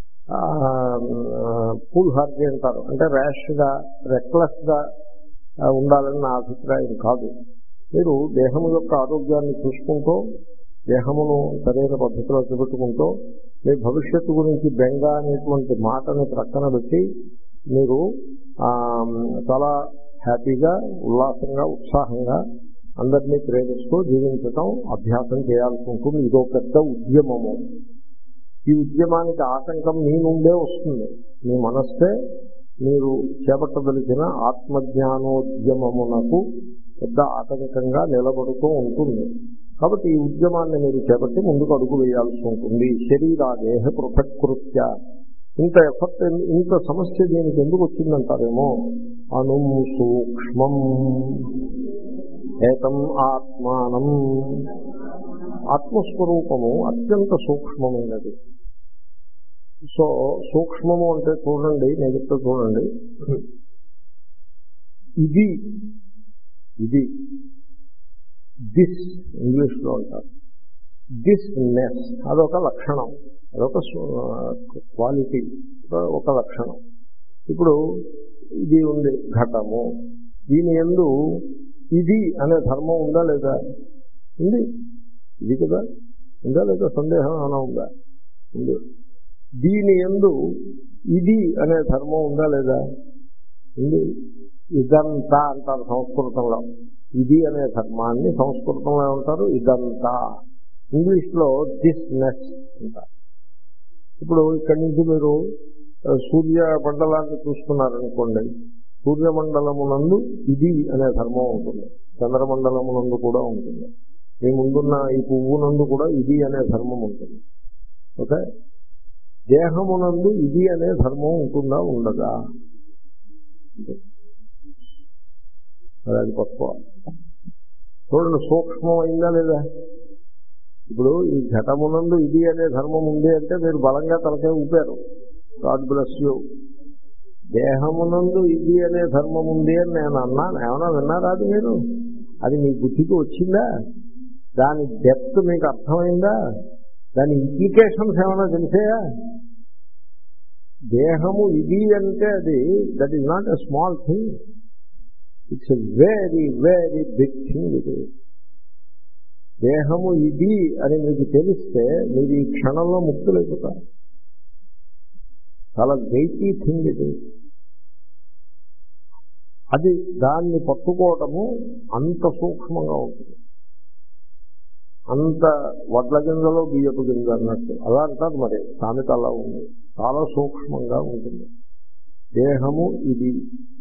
ఫుల్ హార్టీ అంటారు, అంటే ర్యాష్గా, రెక్లెస్గా ఉండాలని నా అభిప్రాయం కాదు. మీరు దేహము యొక్క ఆరోగ్యాన్ని చూసుకుంటూ, దేహమును సరైన పద్ధతిలో చూపెట్టుకుంటూ, మీ భవిష్యత్తు గురించి బెంగ అనేటువంటి మాటను ప్రక్కన పెట్టి మీరు చాలా హ్యాపీగా, ఉల్లాసంగా, ఉత్సాహంగా అందరినీ ప్రేమిస్తూ జీవించటం అభ్యాసం చేయాల్సి ఉంటుంది. ఇదో పెద్ద ఉద్యమము. ఈ ఉద్యమానికి ఆటంకం మీ నుండే వస్తుంది. మీ మనస్సే మీరు చేపట్టదలిచిన ఆత్మజ్ఞానోద్యమమునకు పెద్ద ఆటంకంగా నిలబడుతూ ఉంటుంది. కాబట్టి ఈ ఉద్యమాన్ని మీరు చేపట్టి ముందుకు అడుగు వేయాల్సి ఉంటుంది. శరీరాదేహ పృథక్కృత్య. ఇంత ఎఫర్ట్, ఇంత సమస్య దీనికి ఎందుకు వచ్చిందంటారేమో. అణు సూక్ష్మం ఏతం ఆత్మానం. ఆత్మస్వరూపము అత్యంత సూక్ష్మమైనది. సో సూక్ష్మము అంటే చూడండి, నేను చెప్తా చూడండి, ఇది ఇది దిస్ ఇంగ్లీష్లో అంటారు. దిస్ నెస్ అదొక లక్షణం, అదొక క్వాలిటీ, ఒక లక్షణం. ఇప్పుడు ఇది ఉంది ఘటము, దీని యందు ఇది అనే ధర్మం ఉందా లేదా? ఉంది. ఇది కదా, ఉందా లేదా? సందేహం ఏమైనా ఉందా? ఉంది. దీని యందు ఇది అనే ధర్మం ఉందా లేదా? ఉంది. ఇదంతా అంటారు సంస్కృతంలో. ఇది అనే ధర్మాన్ని సంస్కృతంలో ఏమంటారు? ఇదంతా. ఇంగ్లీష్లో దిస్ నెస్ అంటారు. ఇప్పుడు ఇక్కడి నుంచి మీరు సూర్య మండలాన్ని చూస్తున్నారనుకోండి, సూర్యమండలమునందు ఇది అనే ధర్మం ఉంటుంది, చంద్రమండలమునందు కూడా ఉంటుంది, మీ ముందున్న ఈ పువ్వునందు కూడా ఇది అనే ధర్మం ఉంటుంది. ఓకే, దేహమునందు ఇది అనే ధర్మం ఉంటుందా ఉండదా? అది పట్టుకోవాలి. చూడండి, సూక్ష్మం అయిందా లేదా? ఇప్పుడు ఈ ఘటమునందు ఇది అనే ధర్మం ఉంది అంటే మీరు బలంగా తలకే ఊపారు. God bless you. దేహమునందు ఇది అనే ధర్మం ఉంది అని నేను అన్నాను. ఏమన్నా విన్నారా? అది మీరు అది మీ బుద్ధికి వచ్చిందా? దాని డెప్త్ మీకు అర్థమైందా? దాని ఇంప్లికేషన్స్ ఏమైనా తెలిసాయా? దేహము ఇది అంటే అది that is not a small thing. It's a very very big thing. ఇది దేహము ఇది అని మీకు తెలిస్తే మీరు ఈ క్షణంలో ముక్తులైపోతారు. చాలా వెయిటీ థింగ్ ఇది. అది దాన్ని పట్టుకోవటము అంత సూక్ష్మంగా ఉంటుంది. అంత వడ్ల గింజలో బియ్యపు గింజ అన్నట్టు అలా అంటారు. మరి సామెత అలా ఉంది. చాలా సూక్ష్మంగా ఉంటుంది దేహము ఇది.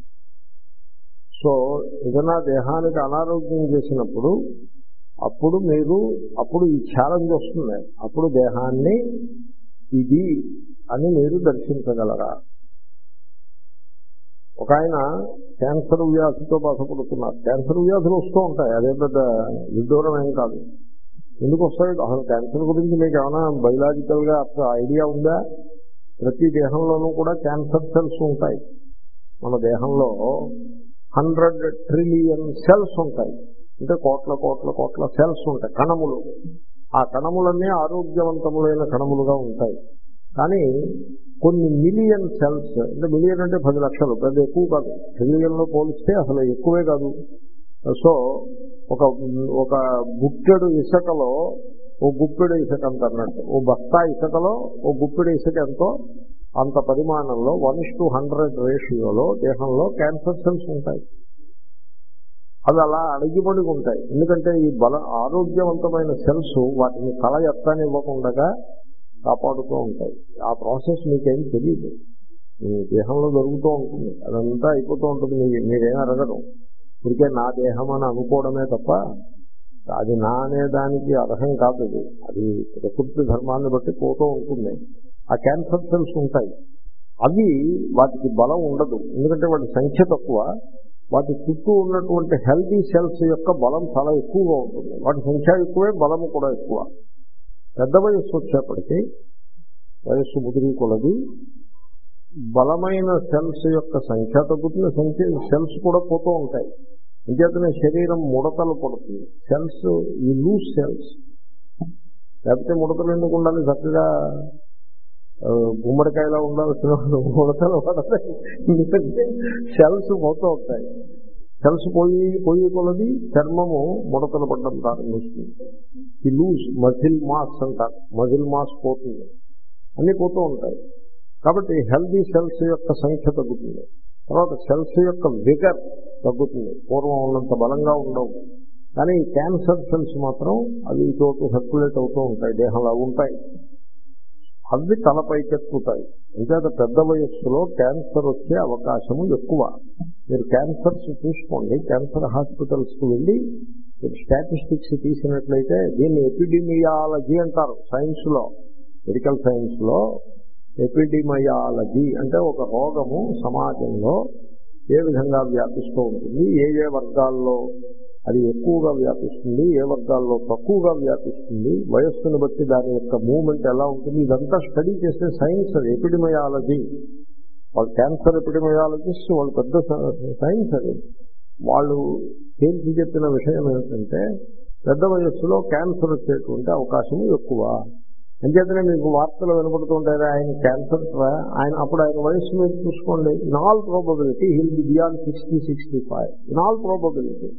సో ఏదైనా దేహానికి అనారోగ్యం చేసినప్పుడు అప్పుడు మీరు అప్పుడు ఈ ఛాలెంజ్ వస్తుంది. అప్పుడు దేహాన్ని ఇది అని మీరు దర్శించగలరా? ఒక ఆయన క్యాన్సర్ వ్యాధితో బాధపడుతున్నారు. క్యాన్సర్ వ్యాధులు వస్తూ ఉంటాయి, అదే పెద్ద విదూరం ఏం కాదు. ఎందుకు వస్తాయి? అసలు క్యాన్సర్ గురించి మీకు ఏమైనా బయలాజికల్గా ఐడియా ఉందా? ప్రతి దేహంలోనూ కూడా క్యాన్సర్ సెల్స్ ఉంటాయి. మన దేహంలో హండ్రెడ్ ట్రిలియన్ సెల్స్ ఉంటాయి. అంటే కోట్ల కోట్ల కోట్ల సెల్స్ ఉంటాయి, కణములు. ఆ కణములన్నీ ఆరోగ్యవంతములైన కణములుగా ఉంటాయి. కానీ కొన్ని మిలియన్ సెల్స్, అంటే మిలియన్ అంటే పది లక్షలు, పెద్ద ఎక్కువ కాదు, ట్రిలియన్లో పోలిస్తే అసలు ఎక్కువే కాదు. సో ఒక ఒక గుప్పెడు ఇసుకలో ఓ గుప్పెడు ఇసుక అంత అన్నట్టు, ఓ బస్తా ఇసుకలో ఓ గుప్పెడు ఇసుక ఎంతో అంత పరిమాణంలో వన్ ఇస్ టు హండ్రెడ్ రేషియోలో దేహంలో క్యాన్సర్ సెల్స్ ఉంటాయి. అవి అలా అడిగిపడి ఉంటాయి. ఎందుకంటే ఈ బల ఆరోగ్యవంతమైన సెల్స్ వాటిని కళ ఎత్తనివ్వకుండా కాపాడుతూ ఉంటాయి. ఆ ప్రాసెస్ మీకేం తెలియదు, మీ దేహంలో జరుగుతూ ఉంటుంది, అదంతా అయిపోతూ ఉంటుంది. మీ మీరేం అడగరు, ఇప్పటికే నా దేహం అని అనుకోవడమే తప్ప అది నా అనే దానికి అర్హం కాదు. అది అది ప్రకృతి ధర్మాన్ని బట్టి పోతూ ఉంటుంది. ఆ క్యాన్సర్ సెల్స్ ఉంటాయి, అవి వాటికి బలం ఉండదు, ఎందుకంటే వాటి సంఖ్య తక్కువ. వాటి చుట్టూ ఉన్నటువంటి హెల్తీ సెల్స్ యొక్క బలం చాలా ఎక్కువగా ఉంటుంది. వాటి సంఖ్య ఎక్కువే, బలము కూడా ఎక్కువ. పెద్ద వయస్సు వచ్చేప్పటికీ, వయస్సు ముదిరి కొలది బలమైన సెల్స్ యొక్క సంఖ్య తగ్గుతున్న సంఖ్య సెల్స్ కూడా పోతూ ఉంటాయి. అంచేతనే శరీరం ముడతలు పడుతుంది. సెల్స్ ఈ లూజ్ సెల్స్, లేకపోతే ముడతలు ఎందుకు ఉండాలి? చక్కగా గుమ్మడికాయలా ఉండాల్సిన ముడతలు పడతాయి, ఎందుకంటే సెల్స్ పోతూ ఉంటాయి. సెల్స్ పోయి పోయి కొలది చర్మము ముడతలు పడడం ప్రారంభిస్తుంది. ఈ లూజ్ మజిల్ మాస్ అంటారు, మజిల్ మాస్ పోతుంది, అన్నీ పోతూ ఉంటాయి. కాబట్టి హెల్దీ సెల్స్ యొక్క సంఖ్య తగ్గుతుంది. తర్వాత సెల్స్ యొక్క విగర్ తగ్గుతుంది, పూర్వం ఉన్నంత బలంగా ఉండవు. కానీ క్యాన్సర్ సెల్స్ మాత్రం అవి చోటు సర్క్యులేట్ అవుతూ ఉంటాయి, దేహంలో ఉంటాయి. అవి తలపైకెత్తుతాయి. అంతేత పెద్ద వయస్సులో క్యాన్సర్ వచ్చే అవకాశము ఎక్కువ. మీరు క్యాన్సర్స్ చూసుకోండి, క్యాన్సర్ హాస్పిటల్స్కి వెళ్ళి మీరు స్టాటిస్టిక్స్ తీసినట్లయితే, దీన్ని ఎపిడెమియాలజీ అంటారు సైన్స్లో, మెడికల్ సైన్స్లో. ఎపిడెమియాలజీ అంటే ఒక రోగము సమాజంలో ఏ విధంగా వ్యాపిస్తూ ఉంటుంది, ఏ ఏ వర్గాల్లో అది ఎక్కువగా వ్యాపిస్తుంది, ఏ వర్గాల్లో తక్కువగా వ్యాపిస్తుంది, వయస్సును బట్టి దాని యొక్క మూవ్మెంట్ ఎలా ఉంటుంది, ఇదంతా స్టడీ చేసే సైన్స్ అది ఎపిడెమియాలజీ. వాళ్ళు క్యాన్సర్ ఎపిడెమియాలజిస్ట్, వాళ్ళు పెద్ద సైన్స్ అది. వాళ్ళు తేల్చి చెప్పిన విషయం ఏమిటంటే, పెద్ద వయస్సులో క్యాన్సర్ వచ్చేటువంటి అవకాశం ఎక్కువ. అంచేతనే మీకు వార్తలు వినపడుతుంటారు, ఆయన క్యాన్సర్, ఆయన అప్పుడు ఆయన వయస్సు మీరు చూసుకోండి, in all probability he'll be beyond sixty sixty five in all probability.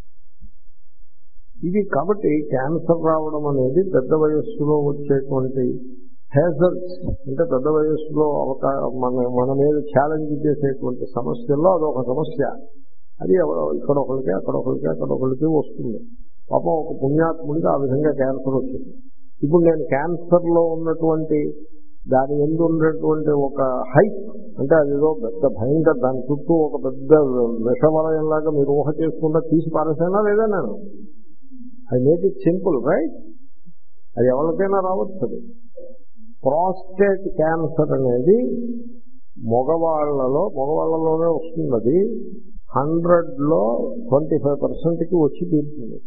ఇది కాబట్టి క్యాన్సర్ రావడం అనేది పెద్ద వయస్సులో వచ్చేటువంటి హ్యాజర్డ్స్, అంటే పెద్ద వయస్సులో అవకా మన మన మీద ఛాలెంజ్ చేసేటువంటి సమస్యల్లో అదొక సమస్య. అది ఇక్కడ ఒకరికి అక్కడ ఒకరికి అక్కడ ఒకరికి వస్తుంది. పాపం ఒక పుణ్యాత్ముడికి ఆ విధంగా క్యాన్సర్ వచ్చింది. ఇప్పుడు నేను క్యాన్సర్లో ఉన్నటువంటి దాని ఎందు ఉన్నటువంటి ఒక హైప్, అంటే అదేదో పెద్ద భయంకర, దాని చుట్టూ ఒక పెద్ద విషవలయంలాగా మీరు ఊహ చేసుకుంటా తీసి పారేసానా లేదా? నేను I make it simple, right? అది ఎవరికైనా రావచ్చు. అది ప్రాస్టేట్ క్యాన్సర్ అనేది మగవాళ్లలో మగవాళ్లలోనే వస్తుంది. అది హండ్రెడ్లో ట్వంటీ ఫైవ్ పర్సెంట్కి వచ్చి తీరుతుంది.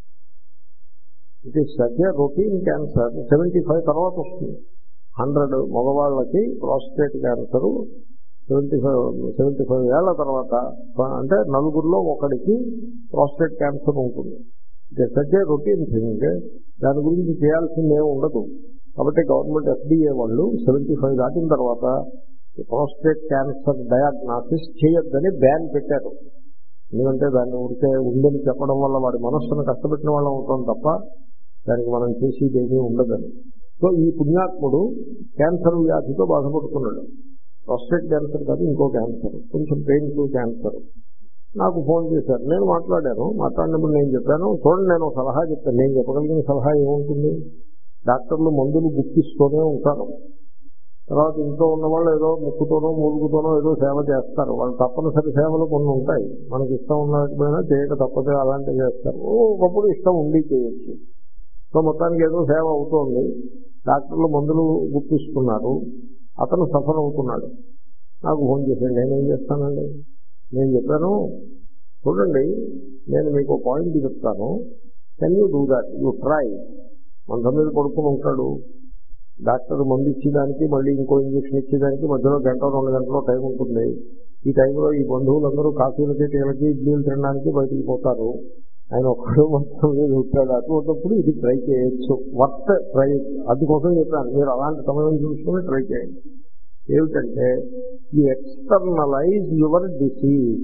It is such a routine cancer. Seventy five తర్వాత వస్తుంది. హండ్రెడ్ మగవాళ్ళకి prostate cancer seventy five seventy five ఏళ్ల తర్వాత, అంటే నలుగురిలో ఒకడికి ప్రాస్టేట్ క్యాన్సర్ ఉంటుంది. It is such a routine thing. దాని గురించి చేయాల్సిందే ఉండదు. కాబట్టి గవర్నమెంట్ ఎఫ్డీఏ వాళ్ళు సెవెంటీ ఫైవ్ దాటిన తర్వాత ప్రాస్టేట్ క్యాన్సర్ డయాగ్నాసిస్ చేయొద్దని బ్యాన్ పెట్టారు. ఎందుకంటే దాన్ని ఉంటే ఉందని చెప్పడం వల్ల వాడి మనస్సును కష్టపెట్టిన వాళ్ళం అవుతాం తప్ప దానికి మనం చేసేది ఏమీ ఉండదని. సో ఈ పుణ్యాత్ముడు క్యాన్సర్ వ్యాధితో బాధపడుతున్నాడు. ప్రాస్టేట్ క్యాన్సర్ కాదు, ఇంకో క్యాన్సర్, కొంచెం పెయిన్ఫుల్ క్యాన్సర్. నాకు ఫోన్ చేశారు, నేను మాట్లాడాను. మాట్లాడినప్పుడు నేను చెప్పాను, చూడండి నేను సలహా చెప్తాను. నేను చెప్పగలిగిన సలహా ఏముంటుంది? డాక్టర్లు మందులు గుర్తిస్తూనే ఉంటారు. తర్వాత ఇంట్లో ఉన్న వాళ్ళు ఏదో ముక్కుతోనో మూలుగుతోనో ఏదో సేవ చేస్తారు. వాళ్ళు తప్పనిసరి సేవలు కొన్ని ఉంటాయి, మనకి ఇష్టం ఉండకపోయినా చేయక తప్పదే అలాంటివి చేస్తారు. ఒకప్పుడు ఇష్టం ఉండి చేయొచ్చు. సో మొత్తానికి ఏదో సేవ అవుతోంది. డాక్టర్లు మందులు గుర్తిస్తున్నారు, అతను సఫర్ అవుతున్నాడు. నాకు ఫోన్ చేశాను. నేనేం చేస్తానండి? నేను చెప్పాను, చూడండి నేను మీకు పాయింట్ చెప్తాను, can you do that? You try. మంచం మీద పడుకుని ఉంటాడు, డాక్టర్ మందు ఇచ్చేదానికి మళ్ళీ ఇంకో ఇంజక్షన్ ఇచ్చేదానికి మధ్యలో గంట రెండు గంటలో టైం ఉంటుంది. ఈ టైంలో ఈ బంధువులందరూ కాఫీలకి టీలకి ఇడ్లీలు తినడానికి బయటికి పోతారు, ఆయన ఒక్కడో మొత్తం మీద ఉంటాడు. అటువంటిప్పుడు ఇది ట్రై చేయొచ్చు, వర్త్ ట్రై. అందుకోసం చెప్పాను, మీరు అలాంటి సమయం చూసుకుని ట్రై చేయండి. ఏమిటంటే యు ఎక్స్టర్నలైజ్ యువర్ డిసీజ్.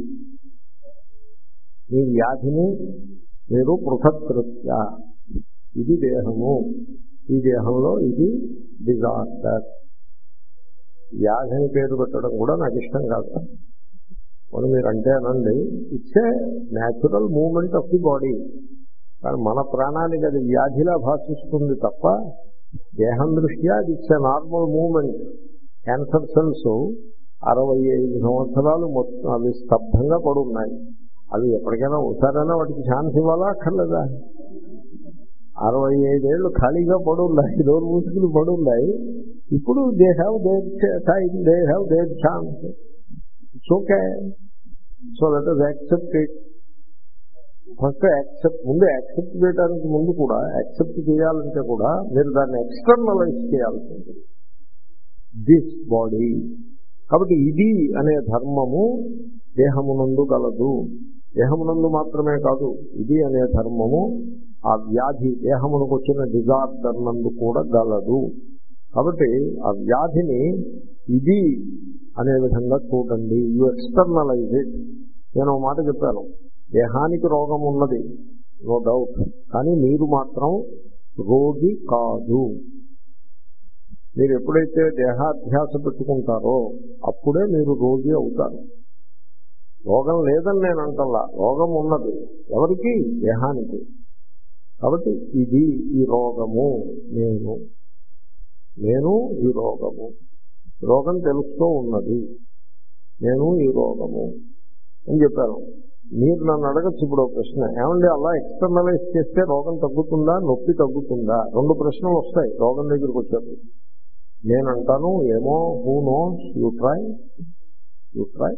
మీ వ్యాధిని మీరు పృథక్కృత్య, ఇది దేహము, ఈ దేహంలో ఇది డిజార్డర్. వ్యాధిని పేరు పెట్టడం కూడా నాకు ఇష్టం కాదు. మనం మీరు అంటే అనండి, it's a natural movement of the body. కానీ మన ప్రాణానికి అది వ్యాధిలా భాషిస్తుంది తప్ప దేహం దృష్ట్యా it's a normal movement. Cancer cells అరవై ఐదు సంవత్సరాలు మొత్తం అవి స్తబ్దంగా పడున్నాయి. అవి ఎప్పటికైనా ఒకసారైనా వాటికి ఛాన్స్ ఇవ్వాలా అక్కర్లేదా? అరవై ఐదేళ్లు ఖాళీగా పడున్నాయి, డోర్ మూసుకుని పడున్నాయి. ఇప్పుడు they have their time, they have their chance. It's okay. So let us accept it. First accept, ముందు యాక్సెప్ట్ చేయడానికి ముందు కూడా, యాక్సెప్ట్ చేయాలంటే కూడా మీరు దాన్ని ఎక్స్టర్నలైజ్ చేయాల్సి ఉంటుంది. This body. కాబట్టి ఇది అనే ధర్మము దేహమునందు గలదు. దేహమునందు మాత్రమే కాదు, ఇది అనే ధర్మము ఆ వ్యాధి దేహమునకు వచ్చిన డిజార్డర్ నందు కూడా గలదు. కాబట్టి ఆ వ్యాధిని ఇది అనే విధంగా చూడండి. You externalize it. నేను ఒక మాట చెప్పాను, దేహానికి రోగం ఉన్నది, నో డౌట్. కానీ మీరు మాత్రం రోగి కాదు. మీరు ఎప్పుడైతే దేహాధ్యాస పెట్టుకుంటారో అప్పుడే మీరు రోగి అవుతారు. రోగం లేదని నేను అంటల్లా, రోగం ఉన్నది. ఎవరికి? దేహానికి. కాబట్టి ఇది ఈ రోగము, నేను నేను ఈ రోగము. రోగం తెలుస్తూ ఉన్నది, నేను ఈ రోగము అని చెప్పాను. మీరు నన్ను అడగచ్చు ఇప్పుడు ఒక ప్రశ్న, ఏమండి అలా ఎక్స్టర్నలైజ్ చేస్తే రోగం తగ్గుతుందా, నొప్పి తగ్గుతుందా? రెండు ప్రశ్నలు వస్తాయి రోగం దగ్గరికి వచ్చేప్పుడు. నేనంటాను, ఏమో, who knows, you try you try.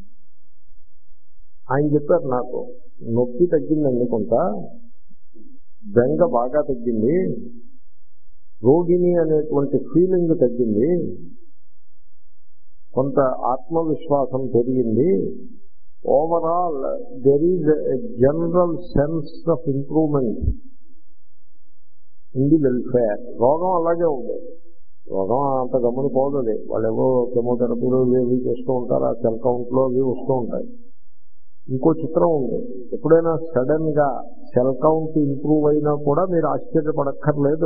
ఆయన చెప్పారు నాకు, నొప్పి తగ్గిందండి, కొంత బెంగ బాగా తగ్గింది, రోగిని అనేటువంటి ఫీలింగ్ తగ్గింది, కొంత ఆత్మవిశ్వాసం పెరిగింది, overall there is a general sense of improvement in the welfare. రోగం అలాగే ఉంది, రోగం అంత గమని పోతుంది. వాళ్ళు ఏవో కెమోథెరపీలు ఇవి చేస్తూ ఉంటారు, ఆ సెల్ కౌంట్లో అవి వస్తూ ఉంటాయి. ఇంకో చిత్రం ఉంది, ఎప్పుడైనా సడన్ గా సెల్ కౌంట్ ఇంప్రూవ్ అయినా కూడా మీరు ఆశ్చర్యపడక్కర్లేదు.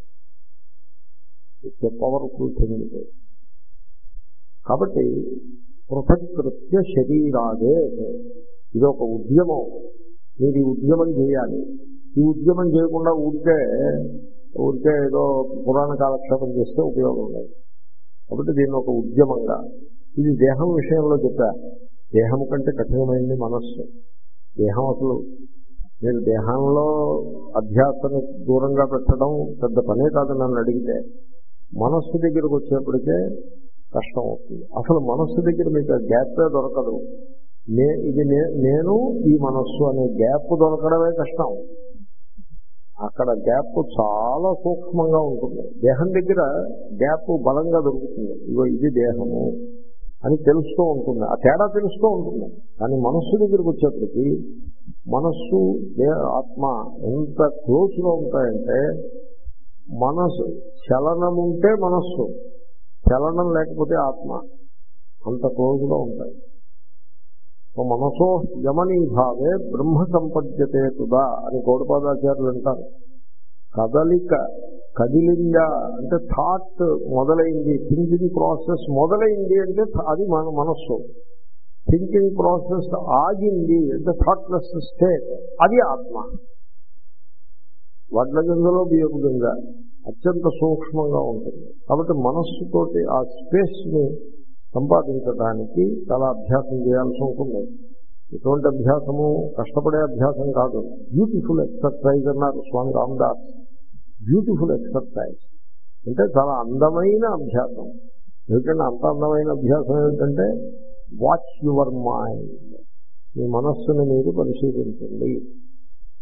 Powerful thing. కాబట్టి పృథక్కృత్య శరీరాదే, ఇది ఒక ఉద్యమం. మీరు ఈ ఉద్యమం చేయాలి. ఈ ఉద్యమం చేయకుండా ఊరికే ఊరికే ఏదో పురాణ కాలక్షేపం చేస్తే ఉపయోగం లేదు. కాబట్టి దీన్ని ఒక ఉద్యమంగా, ఇది దేహం విషయంలో చెప్పా. దేహం కంటే కఠినమైంది మనస్సు. దేహం అసలు మీరు దేహంలో అధ్యాసను దూరంగా పెట్టడం పెద్ద పనే కాదు నన్ను అడిగితే. మనస్సు దగ్గరకు వచ్చేప్పటికే కష్టం అవుతుంది. అసలు మనస్సు దగ్గర మీకు గ్యాపే దొరకదు. నే ఇది నేను ఈ మనస్సు అనే గ్యాప్ దొరకడమే కష్టం. అక్కడ గ్యాప్ చాలా సూక్ష్మంగా ఉంటుంది. దేహం దగ్గర గ్యాప్ బలంగా దొరుకుతుంది. ఇగో ఇది దేహము అని తెలుస్తూ ఉంటుంది, ఆ తేడా తెలుస్తూ ఉంటుంది. కానీ మనస్సు దగ్గరికి వచ్చేప్పటికి మనస్సు ఆత్మ ఎంత క్లోజ్గా ఉంటాయంటే, మనస్సు చలనం ఉంటే మనస్సు, చలనం లేకపోతే ఆత్మ, అంత క్లోజ్గా ఉంటాయి. మనసో యమనీ భావే బ్రహ్మ సంపద్యతే తుదా అని గౌడపాదాచార్యులు అంటారు. కదలిక కదిలిందా అంటే థాట్ మొదలైంది, థింకింగ్ ప్రాసెస్ మొదలైంది అంటే అది మన మనస్సు. థింకింగ్ ప్రాసెస్ ఆగింది అంటే థాట్లెస్ స్టేట్, అది ఆత్మ. వడ్ల గింజలో బియ్యపు గింజ అత్యంత సూక్ష్మంగా ఉంటుంది. కాబట్టి మనస్సుతోటి ఆ స్పేస్ని సంపాదించడానికి చాలా అభ్యాసం చేయాల్సి ఉంటుంది. ఇటువంటి అభ్యాసము కష్టపడే అభ్యాసం కాదు, బ్యూటిఫుల్ ఎక్సర్సైజ్ అన్నారు స్వామి రామదాస్. బ్యూటిఫుల్ ఎక్సర్సైజ్ అంటే చాలా అందమైన అభ్యాసం. ఎందుకంటే అంత అందమైన అభ్యాసం ఏంటంటే వాచ్ యువర్ మైండ్. మీ మనస్సును మీరు పరిశీలించండి.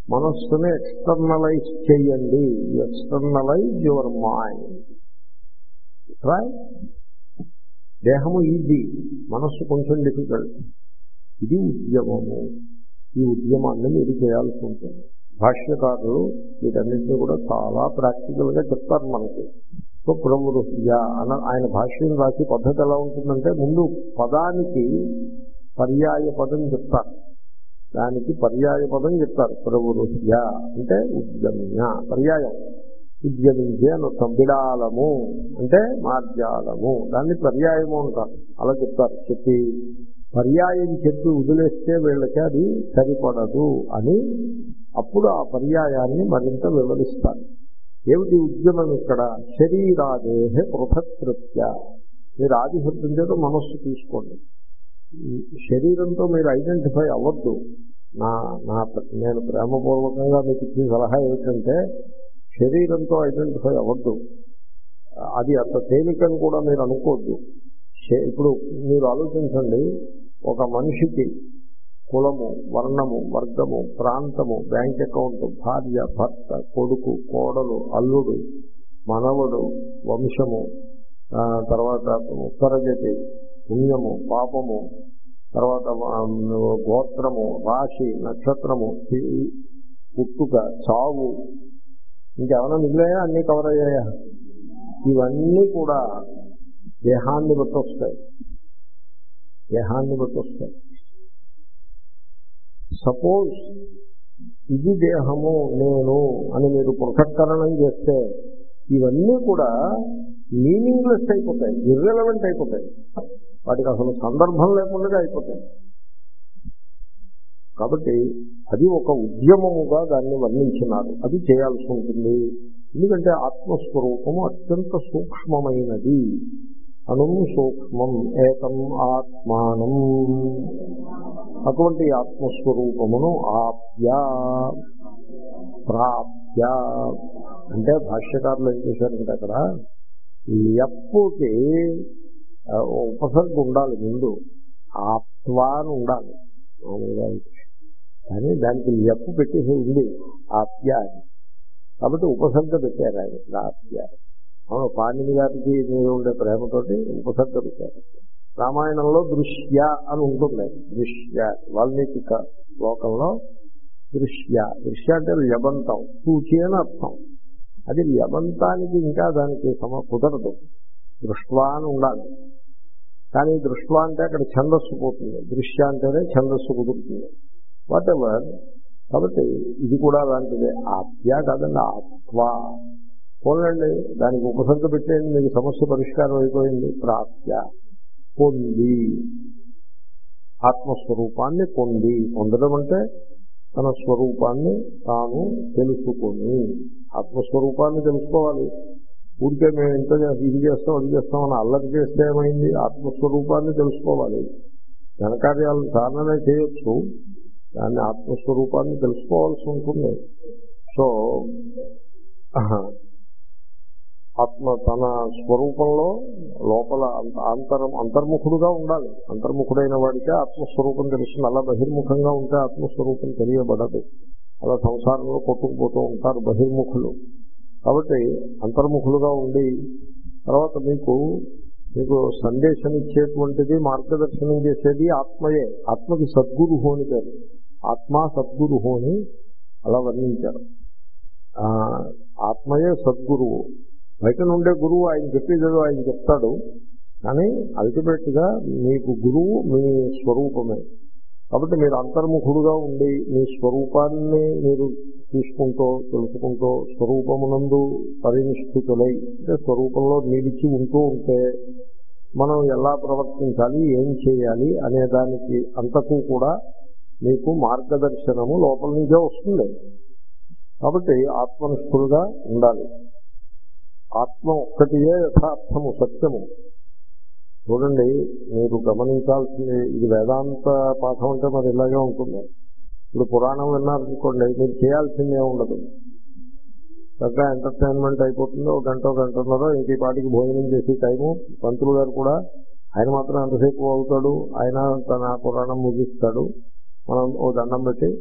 మనస్సుని ఎక్స్టర్నలైజ్ చేయండి. Externalize your mind. రైట్? దేహము ఈజీ, మనస్సు కొంచెం డిఫికల్ట్. ఇది ఉద్యమము. ఈ ఉద్యమాన్ని మీరు చేయాల్సి ఉంటుంది. భాష్యకారులు వీటన్నింటినీ కూడా చాలా ప్రాక్టికల్గా చెప్తారు మనకి. సో ప్రవృత్య అన్న ఆయన భాష్యం రాసి పద్ధతి ఎలా ఉంటుందంటే, ముందు పదానికి పర్యాయ పదం చెప్తారు, దానికి పర్యాయ పదం చెప్తారు. ప్రవృత్య అంటే ఉద్యమ్య, పర్యాయం ఉద్యమించే అని బిడాలము అంటే మార్జాలము, దాన్ని పర్యాయము అంటారు. అలా చెప్తారు. చెప్పి పర్యాయం చెప్పి వదిలేస్తే వీళ్ళకి అది సరిపడదు అని అప్పుడు ఆ పర్యాయాన్ని మరింత వివరిస్తారు. ఏమిటి ఉద్యమం ఇక్కడ? శరీరాదేహ పృథకృత్య. మీరు ఆదిశబ్దం చేత మనస్సు తీసుకోండి. శరీరంతో మీరు ఐడెంటిఫై అవ్వద్దు. నా నా నేను ప్రేమపూర్వకంగా మీకు ఇచ్చే సలహా ఏమిటంటే, శరీరంతో ఐడెంటిఫై అవ్వద్దు. అది అంత తేలికని కూడా మీరు అనుకోవద్దు. ఇప్పుడు మీరు ఆలోచించండి, ఒక మనిషికి కులము, వర్ణము, వర్గము, ప్రాంతము, బ్యాంక్ అకౌంట్, భార్య, భర్త, కొడుకు, కోడలు, అల్లుడు, మనవడు, వంశము, తర్వాత ఉత్తరగతి, పుణ్యము, పాపము, తర్వాత గోత్రము, రాశి, నక్షత్రము, పుట్టుక, చావు, ఇంకేమైనా మిగిలాయా? అన్నీ కవర్ అయ్యాయా? ఇవన్నీ కూడా దేహాన్ని బట్టి వస్తాయి. దేహాన్ని బట్టి వస్తాయి. సపోజ్ ఇది దేహము నేను అని మీరు పృథక్కరణం చేస్తే ఇవన్నీ కూడా మీనింగ్లెస్ అయిపోతాయి, ఇర్రెలవెంట్ అయిపోతాయి, వాటికి అసలు సందర్భం లేకుండా అయిపోతాయి. కాబట్టి అది ఒక ఉద్యమముగా దాన్ని వర్ణించినారు. అది చేయాల్సి ఉంటుంది. ఎందుకంటే ఆత్మస్వరూపము అత్యంత సూక్ష్మమైనది. అణుం సూక్ష్మం ఏకం ఆత్మానం. అటువంటి ఆత్మస్వరూపమును ఆప్య ప్రాప్య అంటే భాష్యకారులు ఏం చేశారంటే అక్కడ ఎప్పుకి ఉపసర్గ ఉండాలి, ముందు ఆప్వా అని ఉండాలి మామూలుగా. కానీ దానికి ఎప్పు పెట్టేసి ఉంది ఆప్య అని, కాబట్టి ఉపసర్గ పెట్టారు ఆయన ఆప్య. అవును, పాణిని గారికి మీరు ఉండే ప్రేమతోటి ఉపసర్గ పెట్టారు. రామాయణంలో దృశ్య అని ఉంటుంది. దృశ్య వాల్మీకి శ్లోకంలో దృశ్య. దృశ్య అంటే ల్యబంతం, సూచి అని అర్థం. అది ల్యబంతానికి ఇంకా దానికి సమ కుదరదు. దృష్ట్వా అని ఉండాలి. కానీ దృష్ట్వా అంటే అక్కడ ఛందస్సు పోతుంది, దృశ్య అంటేనే ఛందస్సు కుదురుతుంది. Whatever. కాబట్టి ఇది కూడా అలాంటిదే. ఆప్య కాదండి, ఆత్వా. పోలండి, దానికి ఉపసర్గ పెట్టేయండి, మీకు సమస్య పరిష్కారం అయిపోయింది. ప్రాప్య పొంది, ఆత్మస్వరూపాన్ని పొంది. పొందడం అంటే తన స్వరూపాన్ని తాను తెలుసుకొని, ఆత్మస్వరూపాన్ని తెలుసుకోవాలి. ఊరికే మేము ఇంత ఇది చేస్తాం అది చేస్తామని అల్లరి చేస్తే ఏమైంది? ఆత్మస్వరూపాన్ని తెలుసుకోవాలి. ఘనకార్యాలు సాధనే చేయొచ్చు, దాన్ని ఆత్మస్వరూపాన్ని తెలుసుకోవాల్సి ఉంటుంది. సో ఆత్మ తన స్వరూపంలో లోపల అంతరం అంతర్ముఖుడుగా ఉండాలి. అంతర్ముఖుడైన వాడికే ఆత్మస్వరూపం తెలుస్తుంది. అలా బహిర్ముఖంగా ఉంటే ఆత్మస్వరూపం తెలియబడదు. అలా సంసారంలో కొట్టుకుపోతూ ఉంటారు బహిర్ముఖులు. కాబట్టి అంతర్ముఖులుగా ఉండి తర్వాత మీకు మీకు సందేశం ఇచ్చేటువంటిది, మార్గదర్శనం చేసేది ఆత్మయే. ఆత్మకి సద్గురుహు అని పేరు. ఆత్మ సద్గురుహు అని అలా వర్ణించారు. ఆత్మయే సద్గురువు. బయట నుండే గురువు ఆయన చెప్పేదేదో ఆయన చెప్తాడు, కానీ అల్టిమేట్గా మీకు గురువు మీ స్వరూపమే. కాబట్టి మీరు అంతర్ముఖుడుగా ఉండి మీ స్వరూపాన్ని మీరు తీసుకుంటూ తెలుసుకుంటూ స్వరూపమునందు పరినిష్ఠితులై, అంటే స్వరూపంలో నిలిచి ఉంటూ ఉంటే మనం ఎలా ప్రవర్తించాలి, ఏం చేయాలి అనే దానికి అంతకు కూడా మీకు మార్గదర్శనము లోపల నుంచే వస్తుంది. కాబట్టి ఆత్మనిష్ఠులుగా ఉండాలి. ఆత్మ ఒక్కటియే యథార్థము, సత్యము. చూడండి, మీరు గమనించాల్సింది, ఇది వేదాంత పాఠం అంటే మరి ఇలాగే ఉంటుంది. ఇప్పుడు పురాణం విన్నారనుకోండి, మీరు చేయాల్సిందే ఉండదు. చక్కగా ఎంటర్టైన్మెంట్ అయిపోతుంది. ఒక గంట గంటన్నర ఇంక ఈ పాటికి భోజనం చేసే టైము. పంతులు గారు కూడా ఆయన మాత్రం ఎంతసేపు అవుతాడు, ఆయన తన పురాణం ముగిస్తాడు. మనం ఓ దండం పెట్టి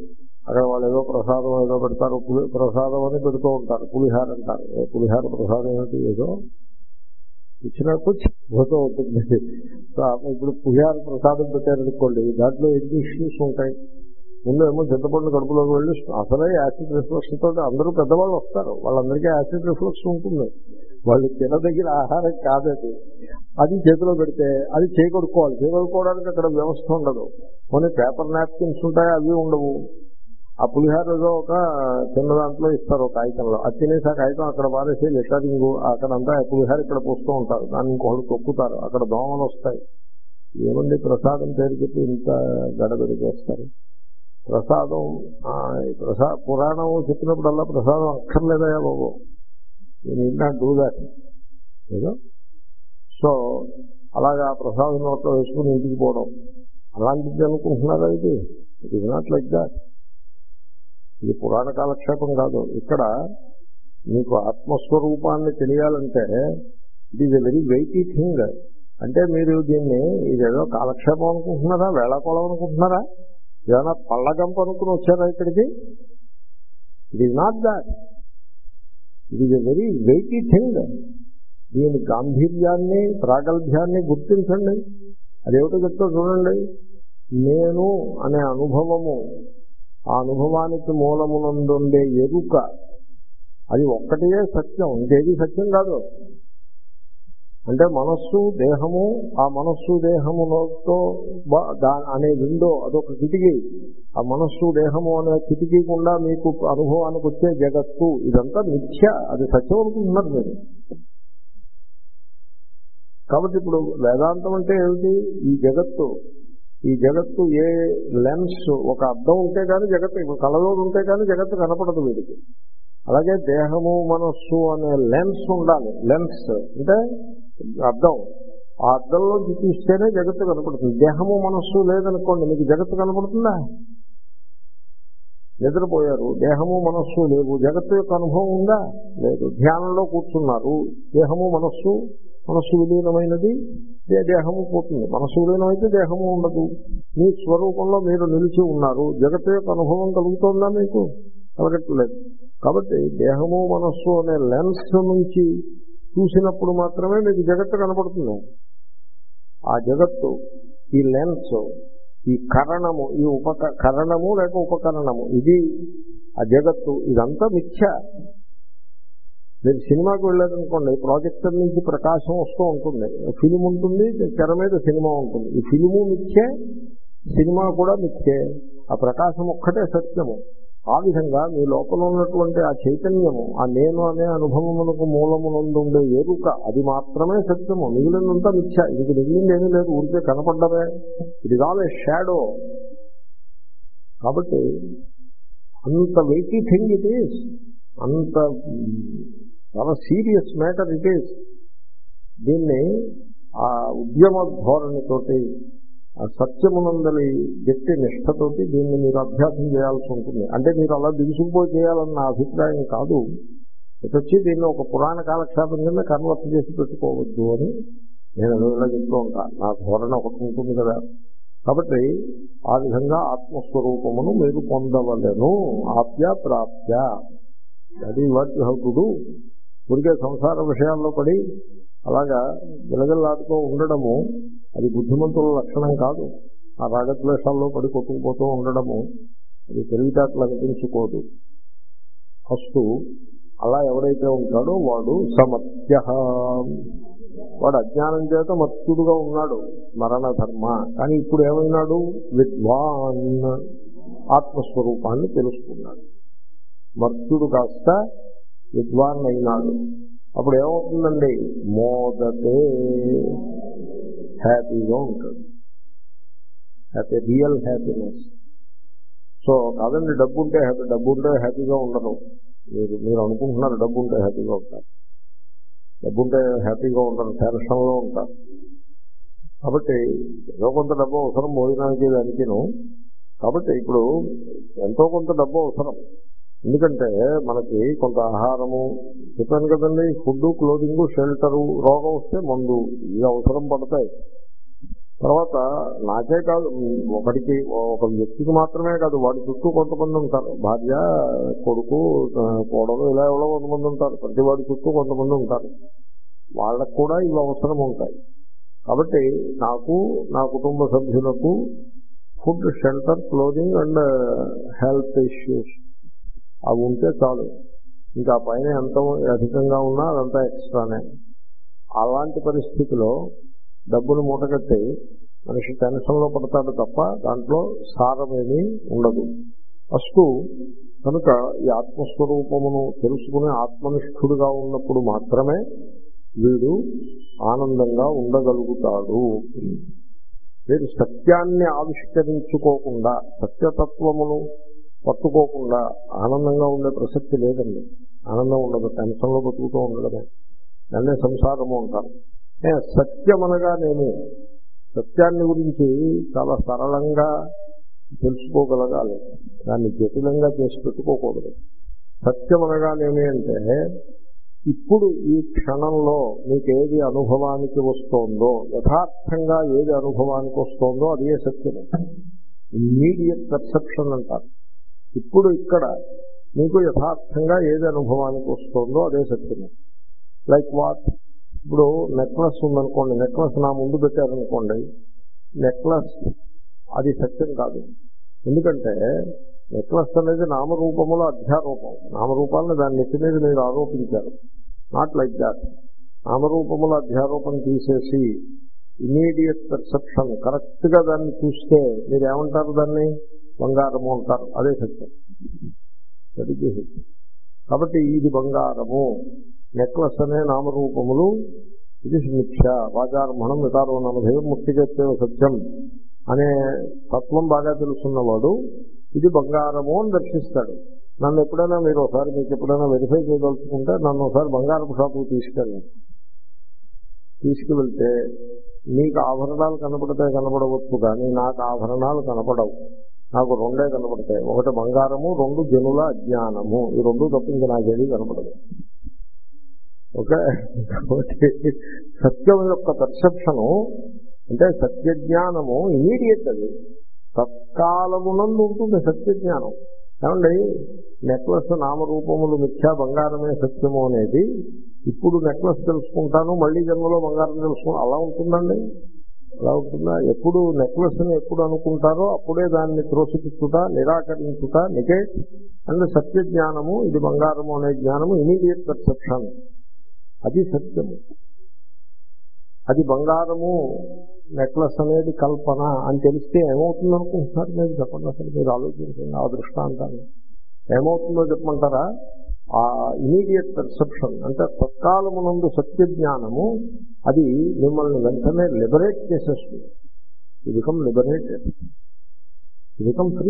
అక్కడ వాళ్ళు ఏదో ప్రసాదం ఏదో పెడతారు, పులి ప్రసాదం అని పెడుతూ ఉంటారు, పులిహార అంటారు. పులిహార ప్రసాదం ఏమిటి, ఏదో ఇచ్చిన కొంచెం పోతూ ఉంటుంది. సో ఇప్పుడు పులిహార ప్రసాదం పెట్టారనుకోండి, దాంట్లో ఎన్ని ఇష్యూస్ ఉంటాయి. ముందు ఏమో చింతపండు కడుపులోకి వెళ్ళి అసలే యాసిడ్ రిఫ్లక్స్ తోటి అందరూ పెద్దవాళ్ళు వస్తారు, వాళ్ళందరికీ యాసిడ్ రిఫ్లక్స్ ఉంటుంది. వాళ్ళు తినదగిన ఆహారం కాదది. అది చేతిలో పెడితే అది చేయకొడుకోవాలి. చేయకొడుకోవడానికి అక్కడ వ్యవస్థ ఉండదు. కొన్ని పేపర్ నాప్కిన్స్ ఉంటాయి, అవి ఉండవు. ఆ పులిహార ఏదో ఒక చిన్న దాంట్లో ఇస్తారు, ఒక కాగితంలో. అది తినేసి ఆ కాగితం అక్కడ పారేసి లెటరింగ్ అక్కడంతా పులిహార ఇక్కడ పోస్తూ ఉంటారు. దాన్ని ఇంకొకటి తొక్కుతారు, అక్కడ దోమలు వస్తాయి. ఏమండి ప్రసాదం పేరు చెప్పి ఇంత గడబడి చేస్తారు. ప్రసాదం ప్రసా పురాణం చెప్పినప్పుడల్లా ప్రసాదం అక్కర్లేదయా బాబు, నేను ఇంకా డూ దాట్ ఏదో. సో అలాగా ప్రసాదం నోట్లో వేసుకుని ఇంటికి పోవడం అలాంటిది అనుకుంటున్నారా? ఇది it is not like that. ఇది పురాణ కాలక్షేపం కాదు. ఇక్కడ మీకు ఆత్మస్వరూపాన్ని తెలియాలంటే it is a very weighty thing. అంటే మీరు దీన్ని ఇదేదో కాలక్షేపం అనుకుంటున్నారా, వేళాకోళం అనుకుంటున్నారా, ఏదైనా పళ్ళగంప అనుకుని వచ్చారా ఇక్కడికి? It is not that. It is a very weighty thing. దీని గాంభీర్యాన్ని ప్రాగల్భ్యాన్ని గుర్తించండి. అదేమిటో చెప్తా చూడండి. నేను అనే అనుభవము, ఆ అనుభవానికి మూలమునందుండే ఎరుక, అది ఒక్కటే సత్యం, ఇంకేది సత్యం కాదు. అంటే మనస్సు దేహము, ఆ మనస్సు దేహముతో అనే విండో అదొక కిటికీ. ఆ మనస్సు దేహము అనే కిటికీ గుండా మీకు అనుభవానికి వచ్చే జగత్తు ఇదంతా మిథ్య, అది సత్యం అనుకుంటున్నారు మీరు. కాబట్టి ఇప్పుడు వేదాంతం అంటే ఏమిటి? ఈ జగత్తు, ఈ జగత్తు ఏ లెన్స్, ఒక అద్దం ఉంటే కానీ జగత్తు, ఇప్పుడు కళ్ళలో ఉంటే కానీ జగత్తు కనపడదు వీడికి. అలాగే దేహము మనస్సు అనే లెన్స్ ఉండాలి. లెన్స్ అంటే అద్దం, ఆ అద్దంలో చూస్తేనే జగత్తు కనపడుతుంది. దేహము మనస్సు లేదనుకోండి, మీకు జగత్తు కనపడుతుందా? నిద్రపోయారు, దేహము మనస్సు లేవు, జగత్తు యొక్క అనుభవం ఉందా? లేదు. ధ్యానంలో కూర్చున్నారు, దేహము మనస్సు, మనస్సు విలీనమైనది, దేహము పోతుంది. మనస్సు విలీనమైతే దేహము ఉండదు. మీ స్వరూపంలో మీరు నిలిచి ఉన్నారు, జగత్తు యొక్క అనుభవం కలుగుతుందా మీకు? కలగట్లేదు. కాబట్టి దేహము మనస్సు అనే లెన్స్ నుంచి చూసినప్పుడు మాత్రమే మీకు జగత్తు కనపడుతుంది. ఆ జగత్తు, ఈ లెన్స్, ఈ కరణము, ఈ ఉపక కరణము లేక ఉపకరణము, ఇది ఆ జగత్తు, ఇదంతా మిథ్య. మీరు సినిమాకి వెళ్ళారనుకోండి, ప్రాజెక్టర్ నుంచి ప్రకాశం వస్తూ ఉంటుంది, ఫిలిం ఉంటుంది, తెర మీద సినిమా ఉంటుంది. ఈ ఫిలిము మిథ్యే, సినిమా కూడా మిథ్యే. ఆ ప్రకాశం ఒక్కటే సత్యము. ఆ విధంగా మీ లోపల ఉన్నటువంటి ఆ చైతన్యము, ఆ నేను అనే అనుభవమునకు మూలమునందుండే ఎరుక, అది మాత్రమే సత్యము. మిగిలినంతా మిథ్య. ఇది మిగిలింది ఏమీ లేదు, ఊరికే కనపడ్డమే. It is all a shadow. కాబట్టి అంత వెయిటీ థింగ్ ఇట్ ఈస్, అంత చాలా సీరియస్ మ్యాటర్ ఇట్ ఈస్. దీన్ని ఆ ఉద్యమ ధోరణితోటి, ఆ సత్యమునందరి గట్టి నిష్ఠతోటి దీన్ని మీరు అభ్యాసం చేయాల్సి ఉంటుంది. అంటే మీరు అలా దిగుసుకుపోయి చేయాలన్న అభిప్రాయం కాదు. వచ్చి దీన్ని ఒక పురాణ కాలక్షేపం కింద కన్వర్ట్ చేసి పెట్టుకోవద్దు అని నేను ఇలా చెప్తూ ఉంటాను. నా ధోరణ ఒకటి ఉంటుంది కదా. కాబట్టి ఆ విధంగా ఆత్మస్వరూపమును మీరు పొందవలెను. ఆప్య ప్రాప్య, అది what you have to do. ఊరికే సంసార విషయాల్లో పడి అలాగా విలగల్లాడుతూ ఉండడము అది బుద్ధిమంతుల లక్షణం కాదు. ఆ రాగద్వేషాల్లో పడి కొట్టుకుపోతూ ఉండడము అది తెలివితేటలు అనిపించుకోదు. ఫస్ట్ అలా ఎవరైతే ఉంటాడో వాడు సమత్య, వాడు అజ్ఞానం చేత మత్తుడుగా ఉన్నాడు, మరణ ధర్మ. కానీ ఇప్పుడు ఏమైనాడు? విద్వాన్, ఆత్మస్వరూపాన్ని తెలుసుకున్నాడు. మర్త్యుడు కాస్త విద్వాన్ అయినాడు. అప్పుడు ఏమవుతుందండి? మోదతే, హ్యాపీగా ఉంటాడు. Happy, real happiness. సో కాదండి డబ్బు ఉంటే హ్యాపీ, డబ్బు ఉంటే హ్యాపీగా ఉండరు. మీరు మీరు అనుకుంటున్నారు డబ్బు ఉంటే హ్యాపీగా ఉంటారు. డబ్బు ఉంటే హ్యాపీగా ఉండరు, టెన్షన్లో ఉంటారు. కాబట్టి ఏదో కొంత డబ్బు అవసరం భోజనానికి దానికిను. కాబట్టి ఇప్పుడు ఎంతో కొంత డబ్బు అవసరం. ఎందుకంటే మనకి కొంత ఆహారము, చెప్పాను కదండి, ఫుడ్, క్లోదింగ్, షెల్టరు, రోగం వస్తే మందు, ఇవి అవసరం పడతాయి. తర్వాత నాకే కాదు, ఒకటికి ఒక వ్యక్తికి మాత్రమే కాదు, వాడి చుట్టూ కొంతమంది ఉంటారు, భార్య, కొడుకు, కోడలు, ఇలా ఎవరో కొంతమంది ఉంటారు, ప్రతి వాడి చుట్టూ కొంతమంది ఉంటారు, వాళ్ళకు కూడా ఇవి అవసరం ఉంటాయి. కాబట్టి నాకు, నా కుటుంబ సభ్యులకు food, shelter, clothing and health issues అవి ఉంటే చాలు. ఇంకా పైన ఎంత అధికంగా ఉన్నా అదంతా ఎక్స్ట్రానే. అలాంటి పరిస్థితిలో డబ్బులు మూటగట్టి మనిషి టెన్షన్లో పడతాడు తప్ప దాంట్లో సారమేమీ ఉండదు. ఫస్ట్ కనుక ఈ ఆత్మస్వరూపమును తెలుసుకుని ఆత్మనిష్ఠుడుగా ఉన్నప్పుడు మాత్రమే వీడు ఆనందంగా ఉండగలుగుతాడు. వీడు సత్యాన్ని ఆవిష్కరించుకోకుండా, సత్యతత్వమును పట్టుకోకుండా ఆనందంగా ఉండే ప్రసక్తి లేదండి. ఆనందం ఉండదు, టెన్షన్లో బతుకుతూ ఉండడమే. దాన్నే సంసారము అంటారు. సత్యం అనగానేమి, సత్యాన్ని గురించి చాలా సరళంగా తెలుసుకోగలగాలి, దాన్ని జటిలంగా చేసి పెట్టుకోకూడదు. సత్యం అనగానేమి అంటే ఇప్పుడు ఈ క్షణంలో మీకు ఏది అనుభవానికి వస్తోందో, యథార్థంగా ఏది అనుభవానికి వస్తోందో అదే సత్యము. ఇమ్మీడియట్ పర్సెప్షన్ అంటారు. ఇప్పుడు ఇక్కడ మీకు యథార్థంగా ఏది అనుభవానికి వస్తోందో అదే సత్యము. Like what? ఇప్పుడు నెక్లెస్ ఉందనుకోండి, నెక్లెస్ నా ముందు పెట్టారనుకోండి, నెక్లెస్ అది సత్యం కాదు. ఎందుకంటే నెక్లెస్ అనేది నామరూపముల అధ్యారూపం. నామరూపాలను దాన్ని నెత్తి మీద మీరు ఆరోపించారు. Not like that. నామరూపముల అధ్యారూపం తీసేసి ఇమీడియట్ పర్సెప్షన్ కరెక్ట్గా దాన్ని చూస్తే మీరు ఏమంటారు? దాన్ని బంగారము అంటారు. అదే సత్యం. సరిగ్గా సత్యం. కాబట్టి ఇది బంగారము, నెక్లెస్ అనే నామరూపములు ఇది మిథ్య, వాచారమణం వికారో నామధేయం ముక్తిగత్యవ సత్యం అనే తత్వం బాగా తెలుసున్నవాడు ఇది బంగారము అని దర్శిస్తాడు. నన్ను ఎప్పుడైనా మీరు ఒకసారి మీకు ఎప్పుడైనా వెరిఫై చేయదలుచుకుంటే నన్ను ఒకసారి బంగారపు షాపుకు తీసుకెళ్ళండి. తీసుకువెళ్తే నీకు ఆభరణాలు కనపడతాయి, కనపడవచ్చు, కానీ నాకు ఆభరణాలు కనపడవు. నాకు రెండే కనపడతాయి. ఒకటి బంగారము, రెండు జనుల అజ్ఞానము. ఈ రెండు తప్ప ఇంకా నాకేది కనపడదు. ఓకే. కాబట్టి సత్యం యొక్క పర్సెప్షను అంటే సత్యజ్ఞానము ఇమీడియట్, అది తత్కాలమునందు ఉంటుంది సత్యజ్ఞానం. ఏమండి, నెక్లెస్ నామరూపములు మిథ్యా, బంగారమే సత్యము అనేది ఇప్పుడు నెక్లెస్ తెలుసుకుంటాను, మళ్ళీ జన్మలో బంగారం తెలుసుకుంటాను, అలా ఉంటుందండి? అలా ఉంటుందా? ఎప్పుడు నెక్లెస్ని ఎప్పుడు అనుకుంటారో అప్పుడే దాన్ని త్రోసిపుచ్చుట, నిరాకరించుట, నెగేట్. అండ్ సత్యజ్ఞానము ఇది బంగారము అనే జ్ఞానము ఇమీడియట్ పర్సెప్షన్, అది సత్యము. అది బంగారము నెక్లెస్ అనేది కల్పన అని తెలిస్తే ఏమవుతుంది అనుకుంటున్నారు మీరు? చెప్పండి, అసలు మీరు ఆలోచించండి ఆ దృష్టాంతాన్ని. ఏమవుతుందో చెప్పమంటారా? ఆ ఇమీడియట్ పర్సెప్షన్ అంటే తత్కాలమునందు సత్యజ్ఞానము అది మిమ్మల్ని వెంటనే లిబరేట్ చేసేస్తుంది. You become liberated, you become free.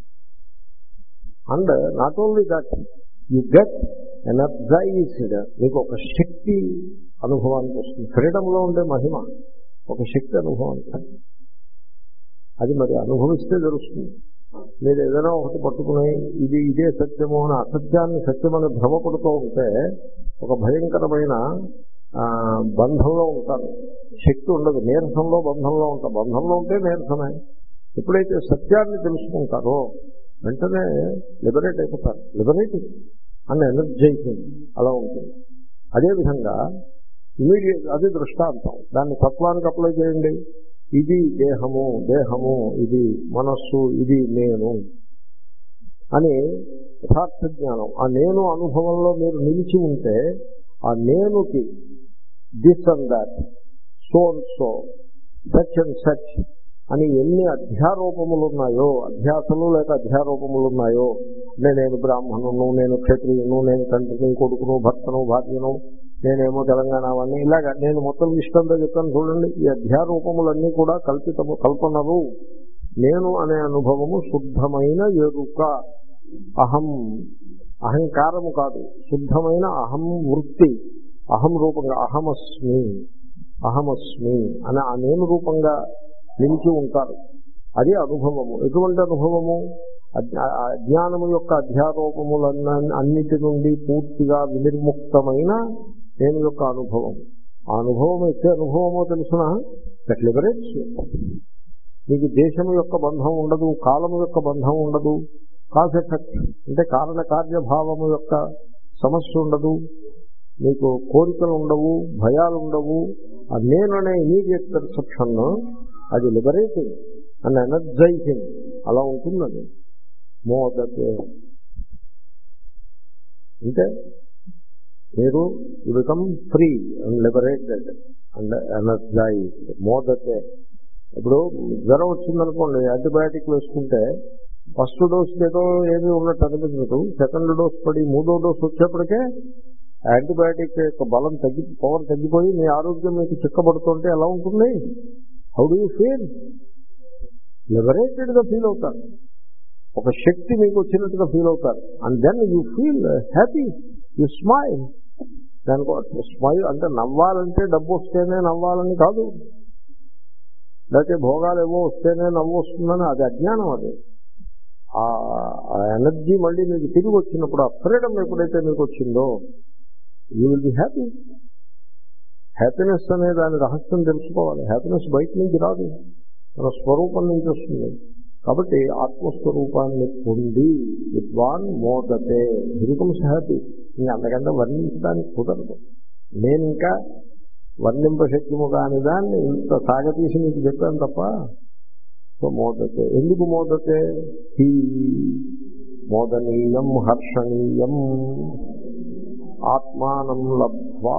And not only that, you get energised. మీకు ఒక శక్తి అనుభవానికి వస్తుంది. ఫ్రీడంలో ఉండే మహిమ ఒక శక్తి అనుభవానికి. అది మరి అనుభవిస్తే తెలుస్తుంది. మీరు ఏదైనా ఒకటి పట్టుకుని ఇది ఇదే సత్యము అని అసత్యాన్ని సత్యమని భ్రమపడుతూ ఉంటే ఒక భయంకరమైన బంధంలో ఉంటారు. శక్తి ఉండదు, నీరసంలో బంధంలో ఉంటారు. బంధంలో ఉంటే నీరసమే. ఎప్పుడైతే సత్యాన్ని తెలుసుకుంటారో వెంటనే లిబరేట్ అయిపోతారు. లిబరేటింగ్ అండ్ ఎనర్జైజింగ్ అలా ఉంటుంది. అదేవిధంగా ఇమీడియట్ అది దృష్టాంతం. దాన్ని తత్వానికి అప్లై చేయండి. ఇది దేహము, దేహము ఇది మనస్సు, ఇది నేను అని యథార్థ జ్ఞానం. ఆ నేను అనుభవంలో మీరు నిలిచి ఉంటే ఆ నేనుకి this and that, so and so, such and such అని ఎన్ని అధ్యారోపములు ఉన్నాయో, అధ్యాసలు లేక అధ్యారోపములు ఉన్నాయో, నేను బ్రాహ్మణును, నేను క్షత్రియును, నేను తండ్రిని, కొడుకును, భర్తను, భార్యను, నేనేమో తెలంగాణ వాడిని, ఇలాగా నేను మొత్తం ఇష్టంతో చెప్తాను చూడండి. ఈ అధ్యారూపములన్నీ కూడా కల్పితము, కల్పనలు. నేను అనే అనుభవము శుద్ధమైన ఎరుక, అహం, అహంకారము కాదు, శుద్ధమైన అహం వృత్తి, అహం రూపంగా అహమస్మి, అహమస్మి అని ఆ నేను రూపంగా నిలిచి ఉంటారు. అది అనుభవము. ఎటువంటి అనుభవము? అజ్ఞానము యొక్క అధ్యారోపములన్న అన్నిటి నుండి పూర్తిగా వినిర్ముక్తమైన నేను యొక్క అనుభవం. ఆ అనుభవం ఎట్టి అనుభవమో తెలుసిన దట్ లిబరేట్స్ యూ. మీకు దేశం యొక్క బంధం ఉండదు, కాలము యొక్క బంధం ఉండదు, కాజ్ ఎఫెక్ట్ అంటే కారణ కార్యభావము యొక్క సమస్య ఉండదు, మీకు కోరికలు ఉండవు, భయాలు ఉండవు. ఆ నేను అనే ఇమీడియట్ పర్సెప్షన్ అది లిబరేటింగ్ అండ్ ఎనర్జైజింగ్ అలా ఉంటుందని. మోదతే అంటే మీరు you become free and liberated and energised. మోదతే. ఇప్పుడు జ్వరం వచ్చిందనుకోండి, యాంటీబయాటిక్ వేసుకుంటే ఫస్ట్ డోస్ ఏదో ఏమీ ఉన్నట్టు అనిపించదు, సెకండ్ డోస్ పడి మూడో డోస్ వచ్చేప్పటికే యాంటీబయాటిక్ యొక్క బలం తగ్గి పవర్ తగ్గిపోయి మీ ఆరోగ్యం మీకు చిక్కబడుతుంటే ఎలా ఉంటుంది? How do you feel? లిబరేటెడ్గా ఫీల్ అవుతారు, ఒక శక్తి మీకు వచ్చినట్టుగా ఫీల్ అవుతారు. And then you feel happy, you smile. దానికి స్మైల్ అంటే నవ్వాలంటే డబ్బు వస్తేనే నవ్వాలని కాదు, లేకపోతే భోగాలు ఏవో వస్తేనే నవ్వు వస్తుందని అది అజ్ఞానం. అది ఆ ఎనర్జీ మళ్ళీ మీకు తిరిగి వచ్చినప్పుడు, ఆ ఫ్రీడమ్ ఎప్పుడైతే మీకు వచ్చిందో you will be happy. Happiness అనే దాని రహస్యం తెలుసుకోవాలి. హ్యాపీనెస్ బయట నుంచి రాదు, మన స్వరూపం నుంచి వస్తుంది. కాబట్టి ఆత్మస్వరూపాన్ని పొంది విద్వాన్ మోదతే, హి బికమ్స్ హ్యాపీ. ఇంకా అంతకంటే వర్ణించడానికి కుదరదు. నేను ఇంకా వర్ణింపశక్యము కాని దాన్ని ఇంత సాగతీసి మీకు చెప్పాను తప్ప. సో మోదతే. ఎందుకు మోదతే? హీ మోదనీయం హర్షణీయం ఆత్మానం లబ్ధ్వా.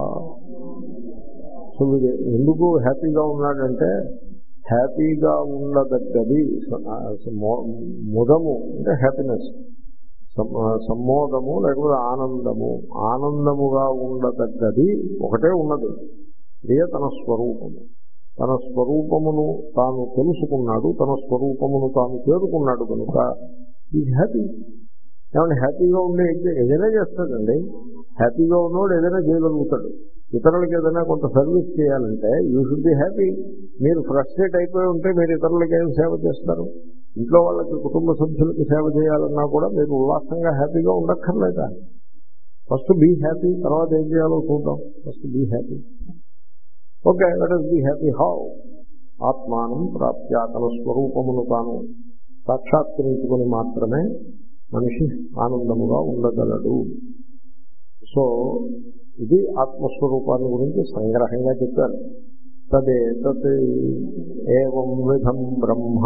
సో వీడు ఎందుకు హ్యాపీగా ఉన్నాడంటే, హ్యాపీగా ఉండదగ్గది ముదము అంటే హ్యాపీనెస్, సమ్మోదము లేకపోతే ఆనందము. ఆనందముగా ఉండదగ్గది ఒకటే ఉన్నది, ఇదే తన స్వరూపము. తన స్వరూపమును తాను తెలుసుకున్నాడు, తన స్వరూపమును తాను చేరుకున్నాడు కనుక ఈజ్ హ్యాపీ. ఏమంటే హ్యాపీగా ఉండే ఏదైనా చేస్తాడండి. హ్యాపీగా ఉన్నవాడు ఏదైనా చేయగలుగుతాడు. ఇతరులకు ఏదైనా కొంత సర్వీస్ చేయాలంటే యూ షుడ్ బి హ్యాపీ. మీరు ఫ్రస్ట్రేట్ అయిపోయి ఉంటే మీరు ఇతరులకు ఏం సేవ చేస్తారు? ఇంట్లో వాళ్ళకి, కుటుంబ సభ్యులకి సేవ చేయాలన్నా కూడా మీరు ఉల్లాసంగా హ్యాపీగా ఉండక్కర్లేదా? ఫస్ట్ బీ హ్యాపీ, తర్వాత ఏం చేయాలో చూద్దాం. First be happy. Okay, let us be happy. How? ఆత్మానం ప్రాప్య, తన స్వరూపమును తాను సాక్షాత్కరించుకొని మాత్రమే మనిషి ఆనందముగా ఉండగలడు. సో ఇది ఆత్మస్వరూపాన్ని గురించి సంగ్రహంగా చెప్పారు. తదే తత్ ఏవం విధం బ్రహ్మ.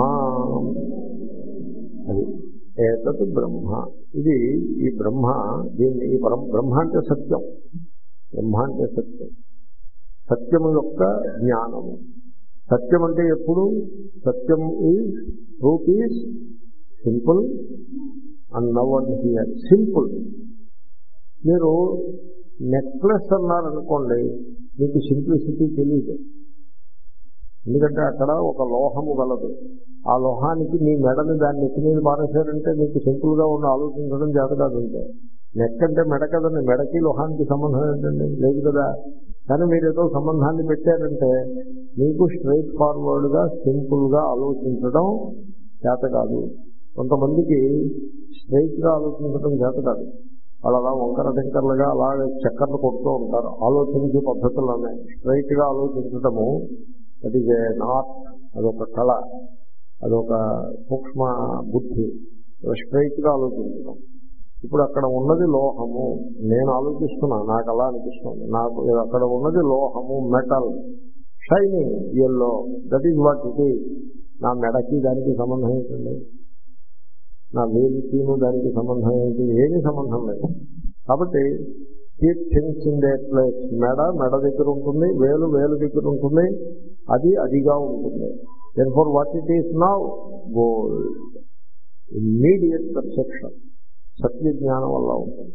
అది ఏతత్ బ్రహ్మ. ఇది ఈ బ్రహ్మ, దీన్ని ఈ పరం బ్రహ్మ అంటే సత్యం. బ్రహ్మ అంటే సత్యం, సత్యము యొక్క జ్ఞానము. సత్యం అంటే ఎప్పుడు? సత్యం is, truth is simple and now and here. Simple. మీరు నెక్లెస్ అన్నారనుకోండి, మీకు సింప్లిసిటీ తెలియదు. ఎందుకంటే అక్కడ ఒక లోహము గలదు. ఆ లోహానికి మీ మెడని దాన్ని ఎత్తి మీద పారేశారంటే మీకు సింపుల్గా ఉండి ఆలోచించడం చేత కాదు. ఉంటే నెక్ అంటే మెడ కదండి, మెడకి లోహానికి సంబంధం ఏంటండి? లేదు కదా. కానీ మీరు ఏదో సంబంధాన్ని పెట్టారంటే మీకు స్ట్రైట్ ఫార్వర్డ్గా సింపుల్గా ఆలోచించడం చేత కాదు. కొంతమందికి స్ట్రైట్గా ఆలోచించడం చేత కాదు. వాళ్ళు అలా వంకర టెంకర్లుగా అలా చక్కర్లు కొడుతూ ఉంటారు. ఆలోచించే పద్ధతులు ఉన్నాయి. స్ట్రైట్గా ఆలోచించడము దట్ ఈజ్ ఏ నాట్, అదొక కళ, అదొక సూక్ష్మ బుద్ధి. స్ట్రైట్గా ఆలోచించడం. ఇప్పుడు అక్కడ ఉన్నది లోహము, నేను ఆలోచిస్తున్నా, నాకు అలా అనిపిస్తుంది. నాకు అక్కడ ఉన్నది లోహము, metal, shining yellow, that is what it is. నా మెడకి దానికి సంబంధం ఏంటండి? నా వేలికిను దానికి సంబంధం ఏంటి? ఏమీ సంబంధం లేదు. కాబట్టి keep things in their place. మెడ మెడ దగ్గర ఉంటుంది, వేలు వేలు దగ్గర ఉంటుంది, అది అదిగా ఉంటుంది. Therefore what it is now? Gold. Immediate perception సత్య జ్ఞానం వల్ల ఉంటుంది.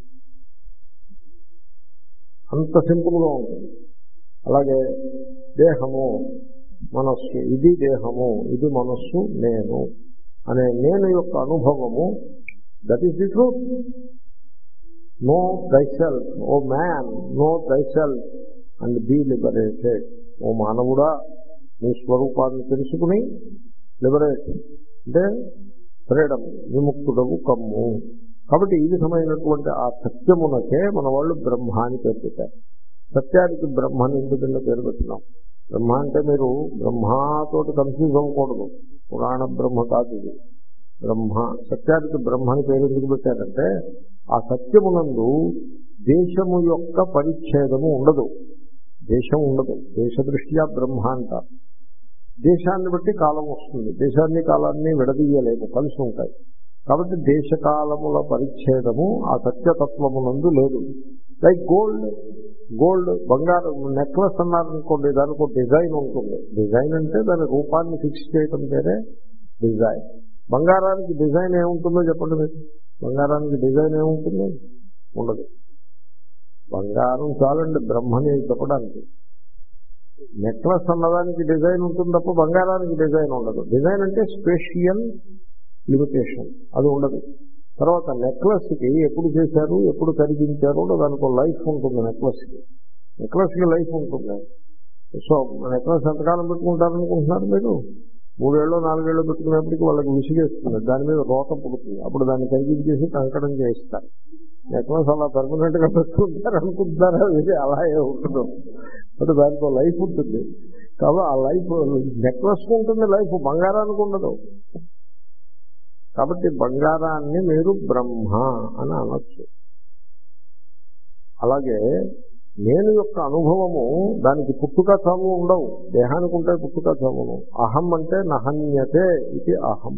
అంత సింపుల్గా ఉంటుంది. అలాగే దేహము, మనస్సు, ఇది దేహము, ఇది మనస్సు, నేను అనే నేను యొక్క అనుభవము, that is the truth. Know thyself, O man, know thyself and be liberated. ఓ మానవుడా, నీ స్వరూపాన్ని తెలుసుకుని లిబరేట్ అంటే ఫ్రీడమ్, విముక్తుడవు కమ్ము. కాబట్టి ఈ విధమైనటువంటి ఆ సత్యమునకే మన వాళ్ళు బ్రహ్మ అని పేరు పెట్టారు. సత్యానికి బ్రహ్మని ఎందుకన్నా పేరు పెట్టినాం? బ్రహ్మ అంటే మీరు బ్రహ్మతోటి కన్ఫ్యూజ్ అవ్వకూడదు. పురాణ బ్రహ్మ కాదు ఇది. బ్రహ్మ, సత్యానికి బ్రహ్మ అని పేరు ఎందుకు పెట్టారంటే ఆ సత్యమునందు దేశము యొక్క పరిచ్ఛేదము ఉండదు, దేశం ఉండదు. దేశ దృష్ట్యా బ్రహ్మ అంటారు. దేశాన్ని బట్టి కాలం వస్తుంది, దేశాన్ని కాలాన్ని విడదీయలేము, కలిసి ఉంటాయి. కాబట్టి దేశకాలముల పరిచ్ఛేదము ఆ సత్యతత్వమునందు లేదు. లైక్ గోల్డ్, గోల్డ్ బంగారం నెక్లెస్ అన్నారనుకోండి, దానికి ఒక డిజైన్ ఉంటుంది. డిజైన్ అంటే దాని రూపాన్ని ఫిక్స్ చేయడం పేరే డిజైన్. బంగారానికి డిజైన్ ఏముంటుందో చెప్పండి మీరు. బంగారానికి డిజైన్ ఏముంటుందో ఉండదు. బంగారం చాలండి బ్రహ్మని చెప్పడానికి. నెక్లెస్ అన్నదానికి డిజైన్ ఉంటుంది తప్ప బంగారానికి డిజైన్ ఉండదు. డిజైన్ అంటే స్పేషియల్ లిమిటేషన్, అది ఉండదు. తర్వాత నెక్లెస్కి ఎప్పుడు చేశారు, ఎప్పుడు కరిగించారు, దానికి లైఫ్ ఉంటుంది. నెక్లెస్కి నెక్లెస్కి లైఫ్ ఉంటుంది. సో నెక్లెస్ ఎంతకాలం పెట్టుకుంటారనుకుంటున్నారు మీరు? మూడేళ్ళు నాలుగేళ్ళు పెట్టుకునేప్పటికీ వాళ్ళకి విసిగేస్తుంది, దాని మీద రోత పుడుతుంది. అప్పుడు దాన్ని కరిగించేసి కంకణం చేయిస్తారు. నెక్లెస్ అలా పర్మనెంట్ గా పెట్టుకుంటారు అనుకుంటారా? ఇది అలా ఏ ఉండదు. అంటే దానికి లైఫ్ ఉంటుంది. కాబట్టి ఆ లైఫ్ నెక్లెస్ ఉంటుంది, లైఫ్ బంగారానికి ఉండదు. కాబట్టి బంగారాన్ని మీరు బ్రహ్మ అని అనొచ్చు. అలాగే నేను యొక్క అనుభవము దానికి పుట్టుక చావు ఉండవు. దేహానికి ఉంటే పుట్టుక చావును. అహం అంటే నహన్యతే ఇది అహం.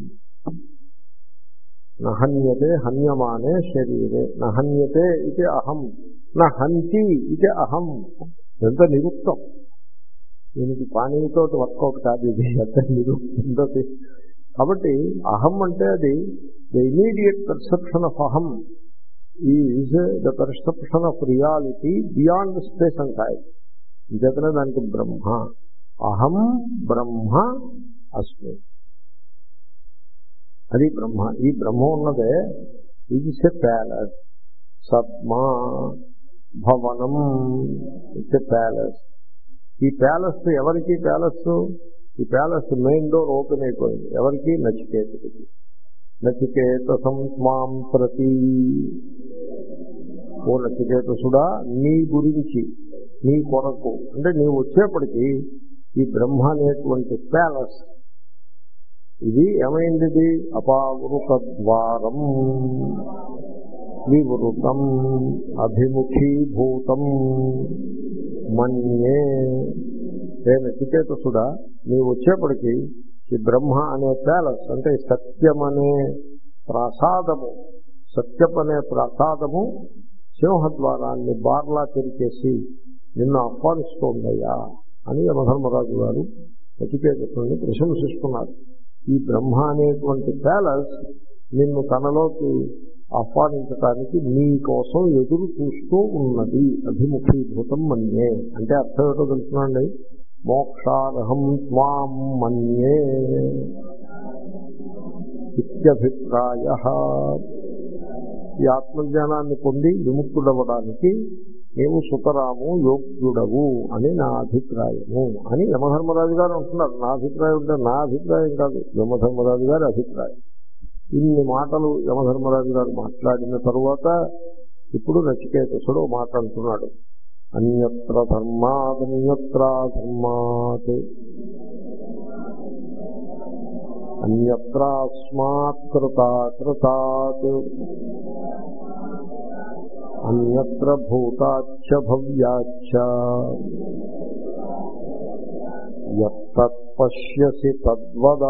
నహన్యతే హన్యమానే శరీరే నహన్యతే ఇది అహం, నహంతి ఇది అహం. ఎంత నిరుక్తం. దీనికి పానీతో వర్కౌట్ కాదు, ఇది ఎంత నిరుక్తి. కాబట్టి అహం అంటే అది ద ఇమీడియట్ పర్సెప్షన్ ఆఫ్ అహం is the perception of reality beyond space and time. ఇంకేతనే దానికి బ్రహ్మ. అహం బ్రహ్మ అస్మి, అది బ్రహ్మ. ఈ బ్రహ్మ ఉన్నదే ఇట్స్ ఎ ప్యాలెస్. సద్మా భవనం ఇట్స్ ఎ ప్యాలెస్. ఈ ప్యాలెస్ ఎవరికి ప్యాలెస్? ఈ ప్యాలెస్ మెయిన్ డోర్ ఓపెన్ అయిపోయింది. ఎవరికి? నచికేతుడికి. నచికేతసం త్వాం ప్రతి, ఓ నచికేతసుడా నీ గురించి, నీ కొరకు, అంటే నీవు వచ్చేప్పటికీ ఈ బ్రహ్మ అనేటువంటి ప్యాలెస్ ఇది ఏమైంది? అపావృత ద్వారం వివృతం అభిముఖీభూతం మన్యే. ఏ నచికేతసుడా నీవు వచ్చేప్పటికీ ఈ బ్రహ్మ అనే ప్యాలెస్ అంటే సత్యం అనే ప్రసాదము, సత్యం అనే ప్రసాదము సింహద్వారాన్ని బార్లా తెరిచేసి నిన్ను ఆహ్వానిస్తోందయ్యా అని యమధర్మరాజు గారు నచికేతసుని ప్రశంసిస్తున్నారు. ఈ బ్రహ్మ అనేటువంటి ప్యాలెస్ నిన్ను తనలోకి ఆహ్వానించడానికి నీ కోసం ఎదురు చూస్తూ ఉన్నది. అభిముఖీభూతం మన్యే అంటే అర్థం ఏంటో తెలుసునండి. మోక్షార్హం త్వాం మన్యే ఇత్యభిప్రాయః. ఈ ఆత్మజ్ఞానాన్ని పొంది విముక్తుడవడానికి నీవు సుతరాము యోగ్యుడవు అని నా అభిప్రాయము అని యమధర్మరాజు గారు అంటున్నారు. నా అభిప్రాయం అంటే నా అభిప్రాయం కాదు, యమధర్మరాజు గారి అభిప్రాయం. ఇన్ని మాటలు యమధర్మరాజు గారు మాట్లాడిన తరువాత ఇప్పుడు నచికేతసుడు మాట అంటున్నాడు. అన్యత్ర ధర్మాత్ అన్యత్ర ధర్మాత్ అన్యత్రాస్మాత్ కృతాకృతాత్ అన్యత్ర భూతాచ్చ భవ్యాచ్చ యత్తత్ పశ్యసి తద్వదా.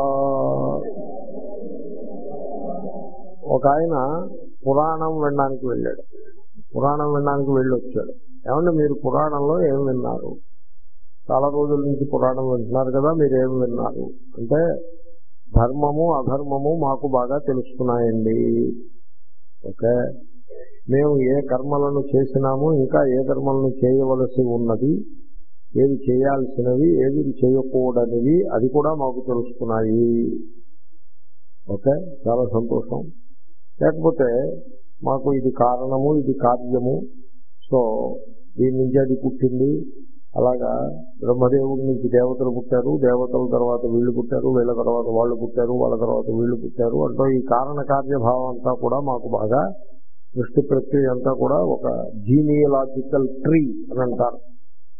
ఒక ఆయన పురాణం వినడానికి వెళ్ళాడు. పురాణం వినడానికి వెళ్ళి వచ్చాడు. ఏమంటే మీరు పురాణంలో ఏం విన్నారు? చాలా రోజుల నుంచి పురాణం వింటున్నారు కదా, మీరు ఏం విన్నారు అంటే ధర్మము అధర్మము మాకు బాగా తెలుస్తున్నాయండి. ఓకే, మేము ఏ కర్మలను చేసినాము, ఇంకా ఏ కర్మలను చేయవలసి ఉన్నది, ఏది చేయాల్సినవి ఏది చేయకూడనివి అది కూడా మాకు తెలుస్తున్నాయి. ఓకే, చాలా సంతోషం. లేకపోతే మాకు ఇది కారణము ఇది కార్యము, సో దీని నుంచి అది పుట్టింది, అలాగా బ్రహ్మదేవుడి నుంచి దేవతలు పుట్టారు, దేవతల తర్వాత వీళ్ళు పుట్టారు, వీళ్ళ తర్వాత వాళ్ళు పుట్టారు, వాళ్ళ తర్వాత వీళ్ళు పుట్టారు అంటూ ఈ కారణ కార్యభావం అంతా కూడా మాకు బాగా సృష్టి ప్రక్రియ అంతా కూడా ఒక జీనియలాజికల్ ట్రీ అని అంటారు.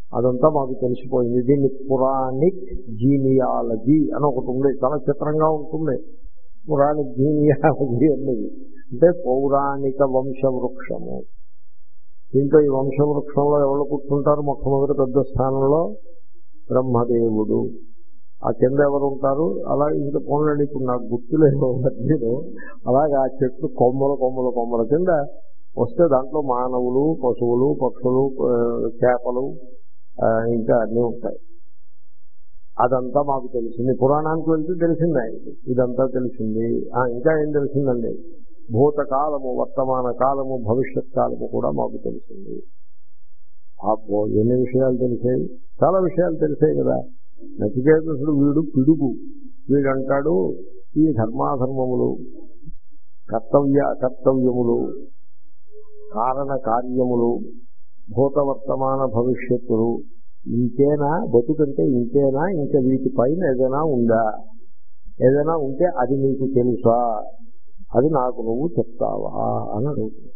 అదంతా మాకు తెలిసిపోయింది. దీన్ని పురాణిక్ జీనియాలజీ అని ఒకటి ఉంది, చాలా చిత్రంగా ఉంటుంది. పురాణిక్ జీనియాలజీ అన్నది అంటే పౌరాణిక వంశవృక్షము. దీంట్లో ఈ వంశవృక్షంలో ఎవరు కూర్చుంటారు? మొట్టమొదటి పెద్ద స్థానంలో బ్రహ్మదేవుడు. ఆ కింద ఎవరు ఉంటారు? అలా ఇంకా కొనలేని ఇప్పుడు నాకు గుర్తులేమో నేను అలాగే ఆ చెట్లు కొమ్మల కొమ్మల కొమ్మల కింద వస్తే దాంట్లో మానవులు, పశువులు, పక్షులు, చేపలు ఇంకా అన్నీ ఉంటాయి. అదంతా మాకు తెలిసింది. పురాణానికి వెళ్తే తెలిసింది ఆయనకి, ఇదంతా తెలిసింది. ఇంకా ఏం తెలిసిందండి? భూతకాలము, వర్తమాన కాలము, భవిష్యత్ కాలము కూడా మాకు తెలిసింది. అబ్బో ఎన్ని విషయాలు తెలిసాయి, చాలా విషయాలు తెలిసాయి కదా. నచికేతసుడు వీడు పిడుగు, వీడంటాడు ఈ ధర్మాధర్మములు, కర్తవ్య అకర్తవ్యములు, కారణ కార్యములు, భూత వర్తమాన భవిష్యత్తులు ఇంకేనా? బతుకంటే ఇంకేనా? ఇంకా వీటి పైన ఏదైనా ఉందా? ఏదైనా ఉంటే అది నీకు తెలుసా? అది నాకు నువ్వు చెప్తావా అని అడుగుతుంది.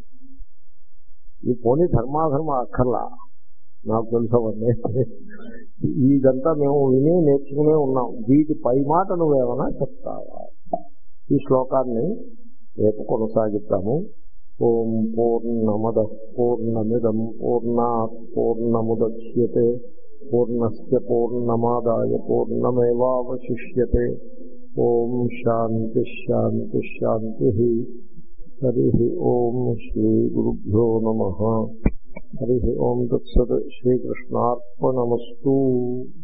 ఈ పోనీ ధర్మాధర్మ అక్కర్లా, నాకు తెలుసవన్నీ, ఇదంతా మేము విని నేర్చుకునే ఉన్నాం. వీటి పై మాట నువ్వేమైనా చెప్తావా? ఈ శ్లోకాన్ని రేపు కొనసాగిద్దాము. ఓం పూర్ణమద పూర్ణమిదం పూర్ణాత్ పూర్ణముదచ్యతే పూర్ణస్య పూర్ణమాదాయ పూర్ణమేవావశిష్యతే. ఓం శాంతి శాంతి శాంతి. హరి ఓం శ్రీ గురుభ్యో నమః. హరి ఓం తత్సత్. శ్రీకృష్ణార్పణమస్తు.